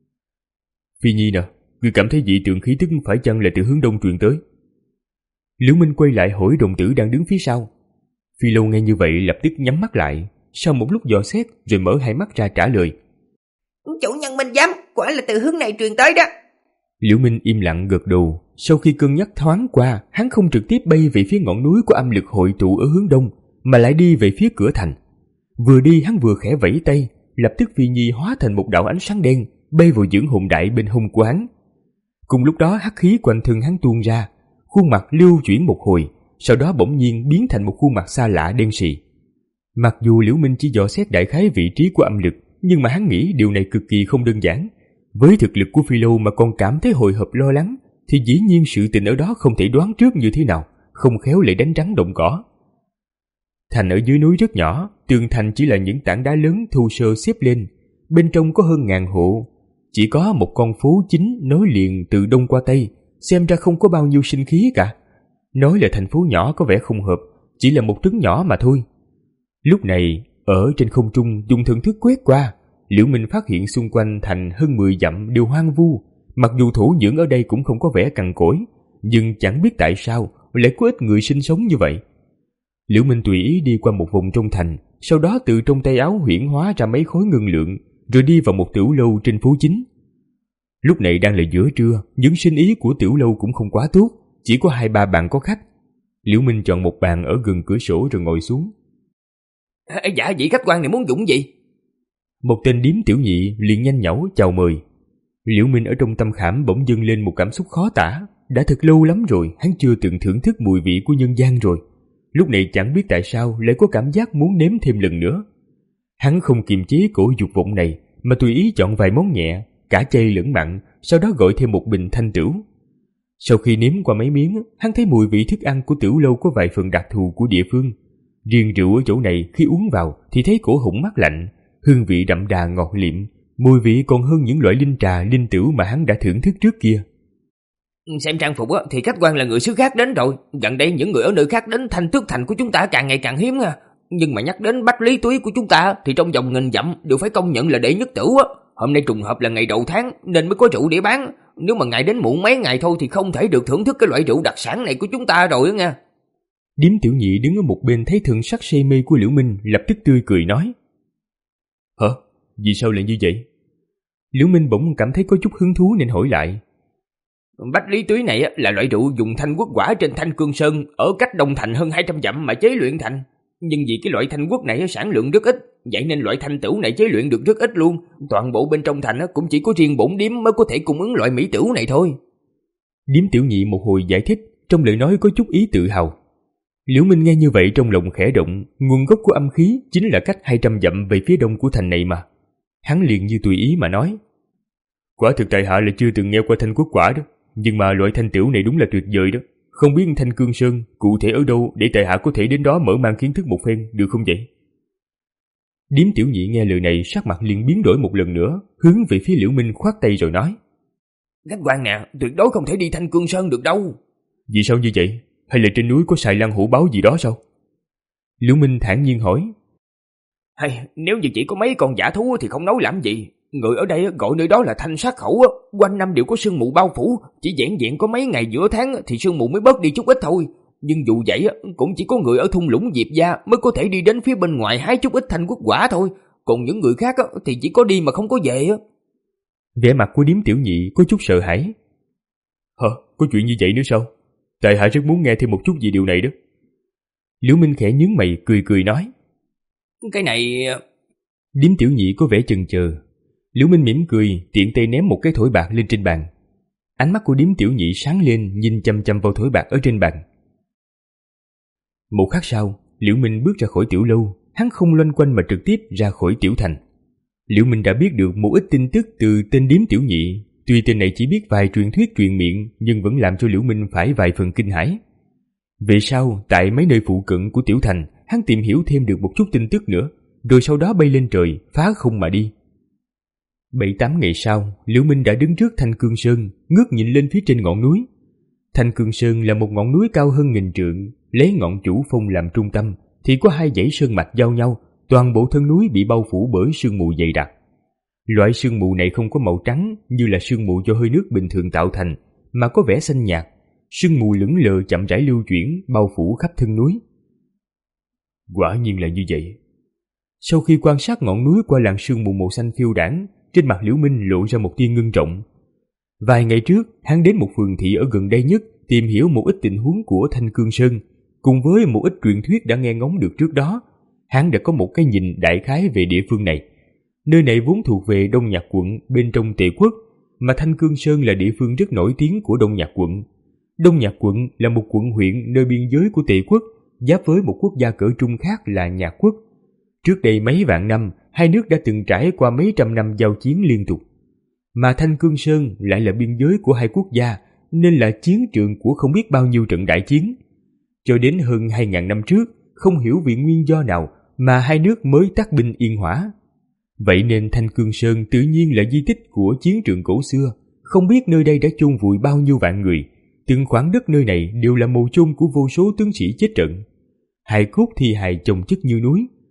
Speaker 2: Phi Nhi nè, ngươi cảm thấy dị tượng khí tức phải chăng là từ hướng đông truyền tới? Liễu Minh quay lại hỏi đồng tử đang đứng phía sau. Phi Lâu nghe như vậy lập tức nhắm mắt lại, sau một lúc dò xét rồi mở hai mắt ra trả lời.
Speaker 5: Chủ nhân Minh dám, quả là từ hướng này truyền tới đó.
Speaker 2: Liễu Minh im lặng gật đầu, sau khi cân nhắc thoáng qua, hắn không trực tiếp bay về phía ngọn núi của âm lực hội tụ ở hướng đông, mà lại đi về phía cửa thành. Vừa đi hắn vừa khẽ vẫy tay, lập tức Phi Nhi hóa thành một đạo ánh sáng đen, bay vào dưỡng hồn đại bên hông của hắn. Cùng lúc đó hắc khí quanh thân hắn tuôn ra, khuôn mặt lưu chuyển một hồi, sau đó bỗng nhiên biến thành một khuôn mặt xa lạ đen sì. Mặc dù Liễu Minh chỉ dò xét đại khái vị trí của âm lực, nhưng mà hắn nghĩ điều này cực kỳ không đơn giản. Với thực lực của Phi Lâu mà còn cảm thấy hồi hộp lo lắng, thì dĩ nhiên sự tình ở đó không thể đoán trước như thế nào, không khéo lại đánh rắn động cỏ. Thành ở dưới núi rất nhỏ, tường thành chỉ là những tảng đá lớn thô sơ xếp lên, bên trong có hơn ngàn hộ, chỉ có một con phố chính nối liền từ đông qua tây, xem ra không có bao nhiêu sinh khí cả. Nói là thành phố nhỏ có vẻ không hợp, chỉ là một trấn nhỏ mà thôi. Lúc này, Ở trên không trung dùng thần thức quét qua, Liễu Minh phát hiện xung quanh thành hơn mười dặm đều hoang vu. Mặc dù thổ nhưỡng ở đây cũng không có vẻ cằn cỗi, nhưng chẳng biết tại sao lại có ít người sinh sống như vậy. Liễu Minh tùy ý đi qua một vùng trong thành, sau đó từ trong tay áo huyễn hóa ra mấy khối ngân lượng, rồi đi vào một tiểu lâu trên phố chính. Lúc này đang là giữa trưa, những sinh ý của tiểu lâu cũng không quá tốt, chỉ có hai ba bàn có khách. Liễu Minh chọn một bàn ở gần cửa sổ rồi ngồi xuống.
Speaker 1: Dạ vị khách quan này muốn dùng gì?
Speaker 2: Một tên điếm tiểu nhị liền nhanh nhảu chào mời. Liễu Minh ở trong tâm khảm bỗng dâng lên một cảm xúc khó tả. Đã thật lâu lắm rồi hắn chưa từng thưởng thức mùi vị của nhân gian rồi. Lúc này chẳng biết tại sao lại có cảm giác muốn nếm thêm lần nữa. Hắn không kiềm chế cổ dục vọng này mà tùy ý chọn vài món nhẹ, cả chay lẫn mặn, sau đó gọi thêm một bình thanh tửu. Sau khi nếm qua mấy miếng, hắn thấy mùi vị thức ăn của tiểu lâu có vài phần đặc thù của địa phương. Riêng rượu ở chỗ này khi uống vào thì thấy cổ họng mát lạnh, hương vị đậm đà ngọt liệm, mùi vị còn hơn những loại linh trà, linh tửu mà hắn đã thưởng thức trước kia.
Speaker 1: Xem trang phục thì khách quan là người xứ khác đến rồi. Gần đây những người ở nơi khác đến Thanh Tước Thành của chúng ta càng ngày càng hiếm nha. Nhưng mà nhắc đến Bách Lý Túy của chúng ta thì trong vòng nghìn dặm đều phải công nhận là đệ nhất tửu á. Hôm nay trùng hợp là ngày đầu tháng nên mới có rượu để bán. Nếu mà ngày đến muộn mấy ngày thôi thì không thể được thưởng thức cái loại rượu đặc sản này của chúng ta rồi đó nha.
Speaker 2: Điếm tiểu nhị đứng ở một bên thấy thần sắc say mê của Liễu Minh, lập tức tươi cười nói: Hả? Vì sao lại như vậy? Liễu Minh bỗng cảm thấy có chút hứng thú nên hỏi lại.
Speaker 1: Bách Lý Túy này là loại rượu dùng thanh quốc quả trên Thanh Cương Sơn ở cách Đông Thành hơn hai trăm dặm mà chế luyện thành. Nhưng vì cái loại thanh quốc này sản lượng rất ít, vậy nên loại thanh tửu này chế luyện được rất ít luôn. Toàn bộ bên trong thành cũng chỉ có riêng bổn điếm mới có thể cung ứng loại mỹ tửu này thôi.
Speaker 2: Điếm tiểu nhị một hồi giải thích, trong lời nói có chút ý tự hào. Liễu Minh nghe như vậy trong lòng khẽ động, nguồn gốc của âm khí chính là cách hai trăm dặm về phía đông của thành này mà. Hắn liền như tùy ý mà nói: Quả thực tại hạ là chưa từng nghe qua thanh quốc quả đó, nhưng mà loại thanh tửu này đúng là tuyệt vời đó. Không biết Thanh Cương Sơn cụ thể ở đâu để tại hạ có thể đến đó mở mang kiến thức một phen, được không vậy? Điếm tiểu nhị nghe lời này sắc mặt liền biến đổi một lần nữa, hướng về phía Liễu Minh khoát tay rồi nói:
Speaker 1: Khách quan nè, tuyệt đối không thể đi Thanh Cương Sơn được đâu.
Speaker 2: Vì sao như vậy? Hay là trên núi có xài lang hổ báo gì đó sao? Liễu Minh thản nhiên hỏi.
Speaker 1: Hay, nếu như chỉ có mấy con dã thú thì không nói làm gì. Người ở đây gọi nơi đó là Thanh Sát Khẩu, quanh năm đều có sương mù bao phủ, chỉ vẹn vẹn có mấy ngày giữa tháng thì sương mù mới bớt đi chút ít thôi. Nhưng dù vậy cũng chỉ có người ở thung lũng Diệp Gia mới có thể đi đến phía bên ngoài hái chút ít thanh quốc quả thôi, còn những người khác thì chỉ có đi mà không có về.
Speaker 2: Vẻ mặt của điếm tiểu nhị có chút sợ hãi. Hả, có chuyện như vậy nữa sao? Tại hạ rất muốn nghe thêm một chút về điều này đó. Liễu Minh khẽ nhướng mày cười cười nói.
Speaker 1: Cái này...
Speaker 2: Điếm tiểu nhị có vẻ chần chờ. Liễu Minh mỉm cười, tiện tay ném một cái thỏi bạc lên trên bàn. Ánh mắt của điếm tiểu nhị sáng lên, nhìn chăm chăm vào thỏi bạc ở trên bàn. Một khắc sau, Liễu Minh bước ra khỏi tiểu lâu, hắn không loanh quanh mà trực tiếp ra khỏi tiểu thành. Liễu Minh đã biết được một ít tin tức từ tên điếm tiểu nhị, tuy tên này chỉ biết vài truyền thuyết truyền miệng nhưng vẫn làm cho Liễu Minh phải vài phần kinh hãi. Về sau, tại mấy nơi phụ cận của tiểu thành, hắn tìm hiểu thêm được một chút tin tức nữa, rồi sau đó bay lên trời, phá không mà đi. Bảy tám ngày sau, Liễu Minh đã đứng trước Thanh Cương Sơn, ngước nhìn lên phía trên ngọn núi. Thanh Cương Sơn là một ngọn núi cao hơn nghìn trượng, lấy ngọn Chủ Phong làm trung tâm, thì có hai dãy sơn mạch giao nhau, toàn bộ thân núi bị bao phủ bởi sương mù dày đặc. Loại sương mù này không có màu trắng như là sương mù do hơi nước bình thường tạo thành, mà có vẻ xanh nhạt. Sương mù lững lờ chậm rãi lưu chuyển, bao phủ khắp thân núi. Quả nhiên là như vậy. Sau khi quan sát ngọn núi qua làn sương mù màu xanh phiêu đãng, trên mặt Liễu Minh lộ ra một tia ngưng trọng. Vài ngày trước, hắn đến một phường thị ở gần đây nhất tìm hiểu một ít tình huống của Thanh Cương Sơn, cùng với một ít truyền thuyết đã nghe ngóng được trước đó. Hắn đã có một cái nhìn đại khái về địa phương này. Nơi này vốn thuộc về Đông Nhạc quận bên trong Tề quốc, mà Thanh Cương Sơn là địa phương rất nổi tiếng của Đông Nhạc quận. Đông Nhạc quận là một quận huyện nơi biên giới của Tề quốc, giáp với một quốc gia cỡ trung khác là Nhạc quốc. Trước đây mấy vạn năm, hai nước đã từng trải qua mấy trăm năm giao chiến liên tục. Mà Thanh Cương Sơn lại là biên giới của hai quốc gia, nên là chiến trường của không biết bao nhiêu trận đại chiến. Cho đến hơn hai ngàn năm trước, không hiểu vì nguyên do nào mà hai nước mới tắt binh yên hỏa. Vậy nên Thanh Cương Sơn tự nhiên là di tích của chiến trường cổ xưa, không biết nơi đây đã chôn vùi bao nhiêu vạn người. Từng khoảng đất nơi này đều là mồ chôn của vô số tướng sĩ chết trận. Hài cốt thi hài chồng chất như núi,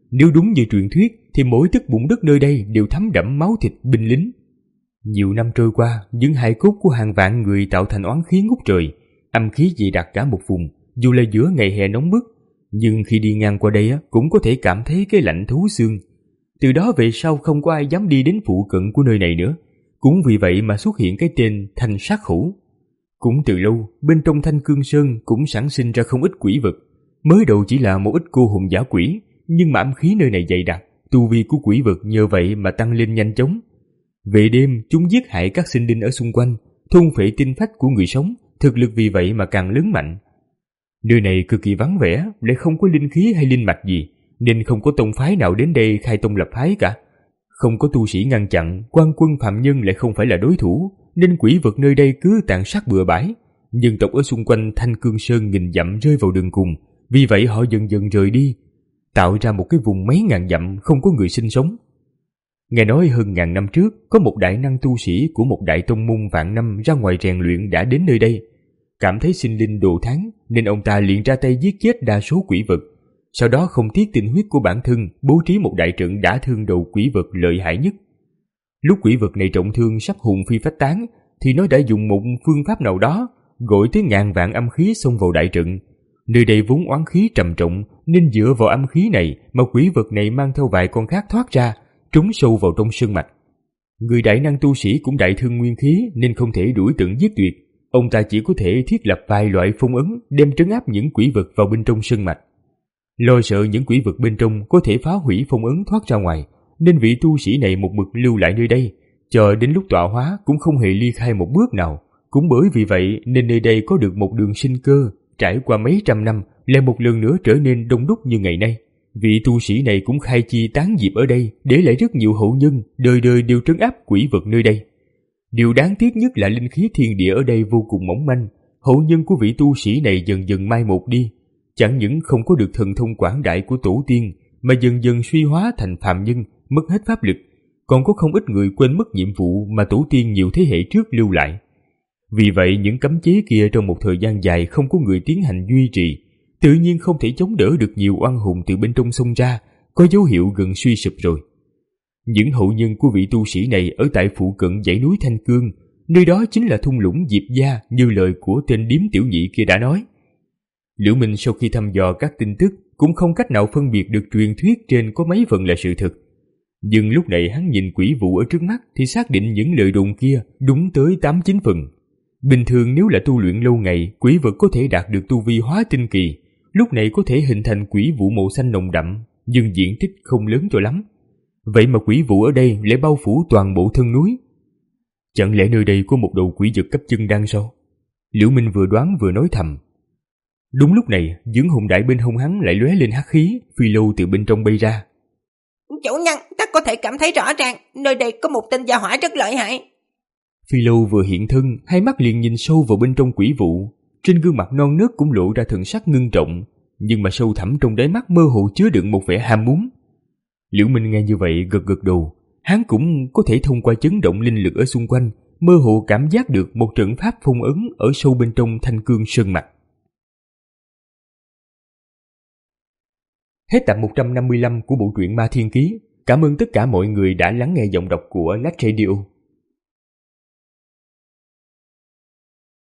Speaker 2: Nếu đúng như truyền thuyết thì mỗi tấc bụng đất nơi đây đều thấm đẫm máu thịt binh lính. Nhiều năm trôi qua, những hài cốt của hàng vạn người tạo thành oán khí ngút trời, âm khí dày đặc cả một vùng. Dù là giữa ngày hè nóng bức, nhưng khi đi ngang qua đây cũng có thể cảm thấy cái lạnh thấu xương. Từ đó về sau không có ai dám đi đến phụ cận của nơi này nữa. Cũng vì vậy mà xuất hiện cái tên Thanh Sát Hữu. Cũng từ lâu, bên trong Thanh Cương Sơn cũng sản sinh ra không ít quỷ vật. Mới đầu chỉ là một ít cô hồn giả quỷ, nhưng mà âm khí nơi này dày đặc, tu vi của quỷ vật nhờ vậy mà tăng lên nhanh chóng. Về đêm, chúng giết hại các sinh linh ở xung quanh, thôn phệ tinh phách của người sống, thực lực vì vậy mà càng lớn mạnh. Nơi này cực kỳ vắng vẻ, lại không có linh khí hay linh mạch gì, nên không có tông phái nào đến đây khai tông lập phái cả. Không có tu sĩ ngăn chặn, quan quân phạm nhân lại không phải là đối thủ, nên quỷ vật nơi đây cứ tàn sát bừa bãi. Dân tộc ở xung quanh Thanh Cương Sơn nghìn dặm rơi vào đường cùng, vì vậy họ dần dần rời đi, tạo ra một cái vùng mấy ngàn dặm không có người sinh sống. Nghe nói hơn ngàn năm trước, có một đại năng tu sĩ của một đại tông môn vạn năm ra ngoài rèn luyện đã đến nơi đây. Cảm thấy sinh linh đồ tháng nên ông ta liền ra tay giết chết đa số quỷ vật. Sau đó không tiếc tinh huyết của bản thân, bố trí một đại trận đả thương đầu quỷ vật lợi hại nhất. Lúc quỷ vật này trọng thương sắp hồn phi phách tán, thì nó đã dùng một phương pháp nào đó gọi tới ngàn vạn âm khí xông vào đại trận. Nơi đây vốn oán khí trầm trọng, nên dựa vào âm khí này mà quỷ vật này mang theo vài con khác thoát ra, trúng sâu vào trong sơn mạch. Người đại năng tu sĩ cũng đại thương nguyên khí nên không thể đuổi tận giết tuyệt. Ông ta chỉ có thể thiết lập vài loại phong ấn đem trấn áp những quỷ vật vào bên trong sơn mạch. Lo sợ những quỷ vật bên trong có thể phá hủy phong ấn thoát ra ngoài, nên vị tu sĩ này một mực lưu lại nơi đây, chờ đến lúc tọa hóa cũng không hề ly khai một bước nào. Cũng bởi vì vậy nên nơi đây có được một đường sinh cơ, trải qua mấy trăm năm lại một lần nữa trở nên đông đúc như ngày nay. Vị tu sĩ này cũng khai chi tán diệp ở đây, để lại rất nhiều hậu nhân, đời đời đều trấn áp quỷ vật nơi đây. Điều đáng tiếc nhất là linh khí thiên địa ở đây vô cùng mỏng manh, hậu nhân của vị tu sĩ này dần dần mai một đi. Chẳng những không có được thần thông quảng đại của tổ tiên, mà dần dần suy hóa thành phàm nhân, mất hết pháp lực, còn có không ít người quên mất nhiệm vụ mà tổ tiên nhiều thế hệ trước lưu lại. Vì vậy những cấm chế kia trong một thời gian dài không có người tiến hành duy trì, tự nhiên không thể chống đỡ được nhiều oan hồn từ bên trong xông ra, có dấu hiệu gần suy sụp rồi. Những hậu nhân của vị tu sĩ này ở tại phụ cận dãy núi Thanh Cương, nơi đó chính là thung lũng Diệp Gia như lời của tên điếm tiểu nhị kia đã nói. Liễu Minh sau khi thăm dò các tin tức cũng không cách nào phân biệt được truyền thuyết trên có mấy phần là sự thật. Nhưng lúc này hắn nhìn quỷ vụ ở trước mắt thì xác định những lời đồn kia đúng tới tám chín phần. Bình thường nếu là tu luyện lâu ngày, quỷ vật có thể đạt được tu vi hóa tinh kỳ, lúc này có thể hình thành quỷ vụ màu xanh nồng đậm, nhưng diện tích không lớn cho lắm. Vậy mà quỷ vụ ở đây lại bao phủ toàn bộ thân núi. Chẳng lẽ nơi đây có một đầu quỷ vật cấp chân đang sao? Liễu Minh vừa đoán vừa nói thầm. Đúng lúc này, dưỡng hồn đại bên hông hắn lại lóe lên hắc khí, phi lâu từ bên trong bay ra.
Speaker 5: Chủ nhân, ta có thể cảm thấy rõ ràng, nơi đây có một tên gia hỏa rất lợi hại.
Speaker 2: Phi lâu vừa hiện thân, hai mắt liền nhìn sâu vào bên trong quỷ vụ. Trên gương mặt non nớt cũng lộ ra thần sắc ngưng trọng, nhưng mà sâu thẳm trong đáy mắt mơ hồ chứa đựng một vẻ ham muốn. Liễu Minh nghe như vậy gật gật đầu, hắn cũng có thể thông qua chấn động linh lực ở xung quanh, mơ hồ cảm giác được một trận pháp phong ấn ở sâu bên trong Thanh Cương Sơn mạch. Hết tập một trăm năm mươi lăm của bộ truyện Ma Thiên Ký. Cảm ơn tất cả mọi người đã lắng nghe giọng đọc của Lách Radio.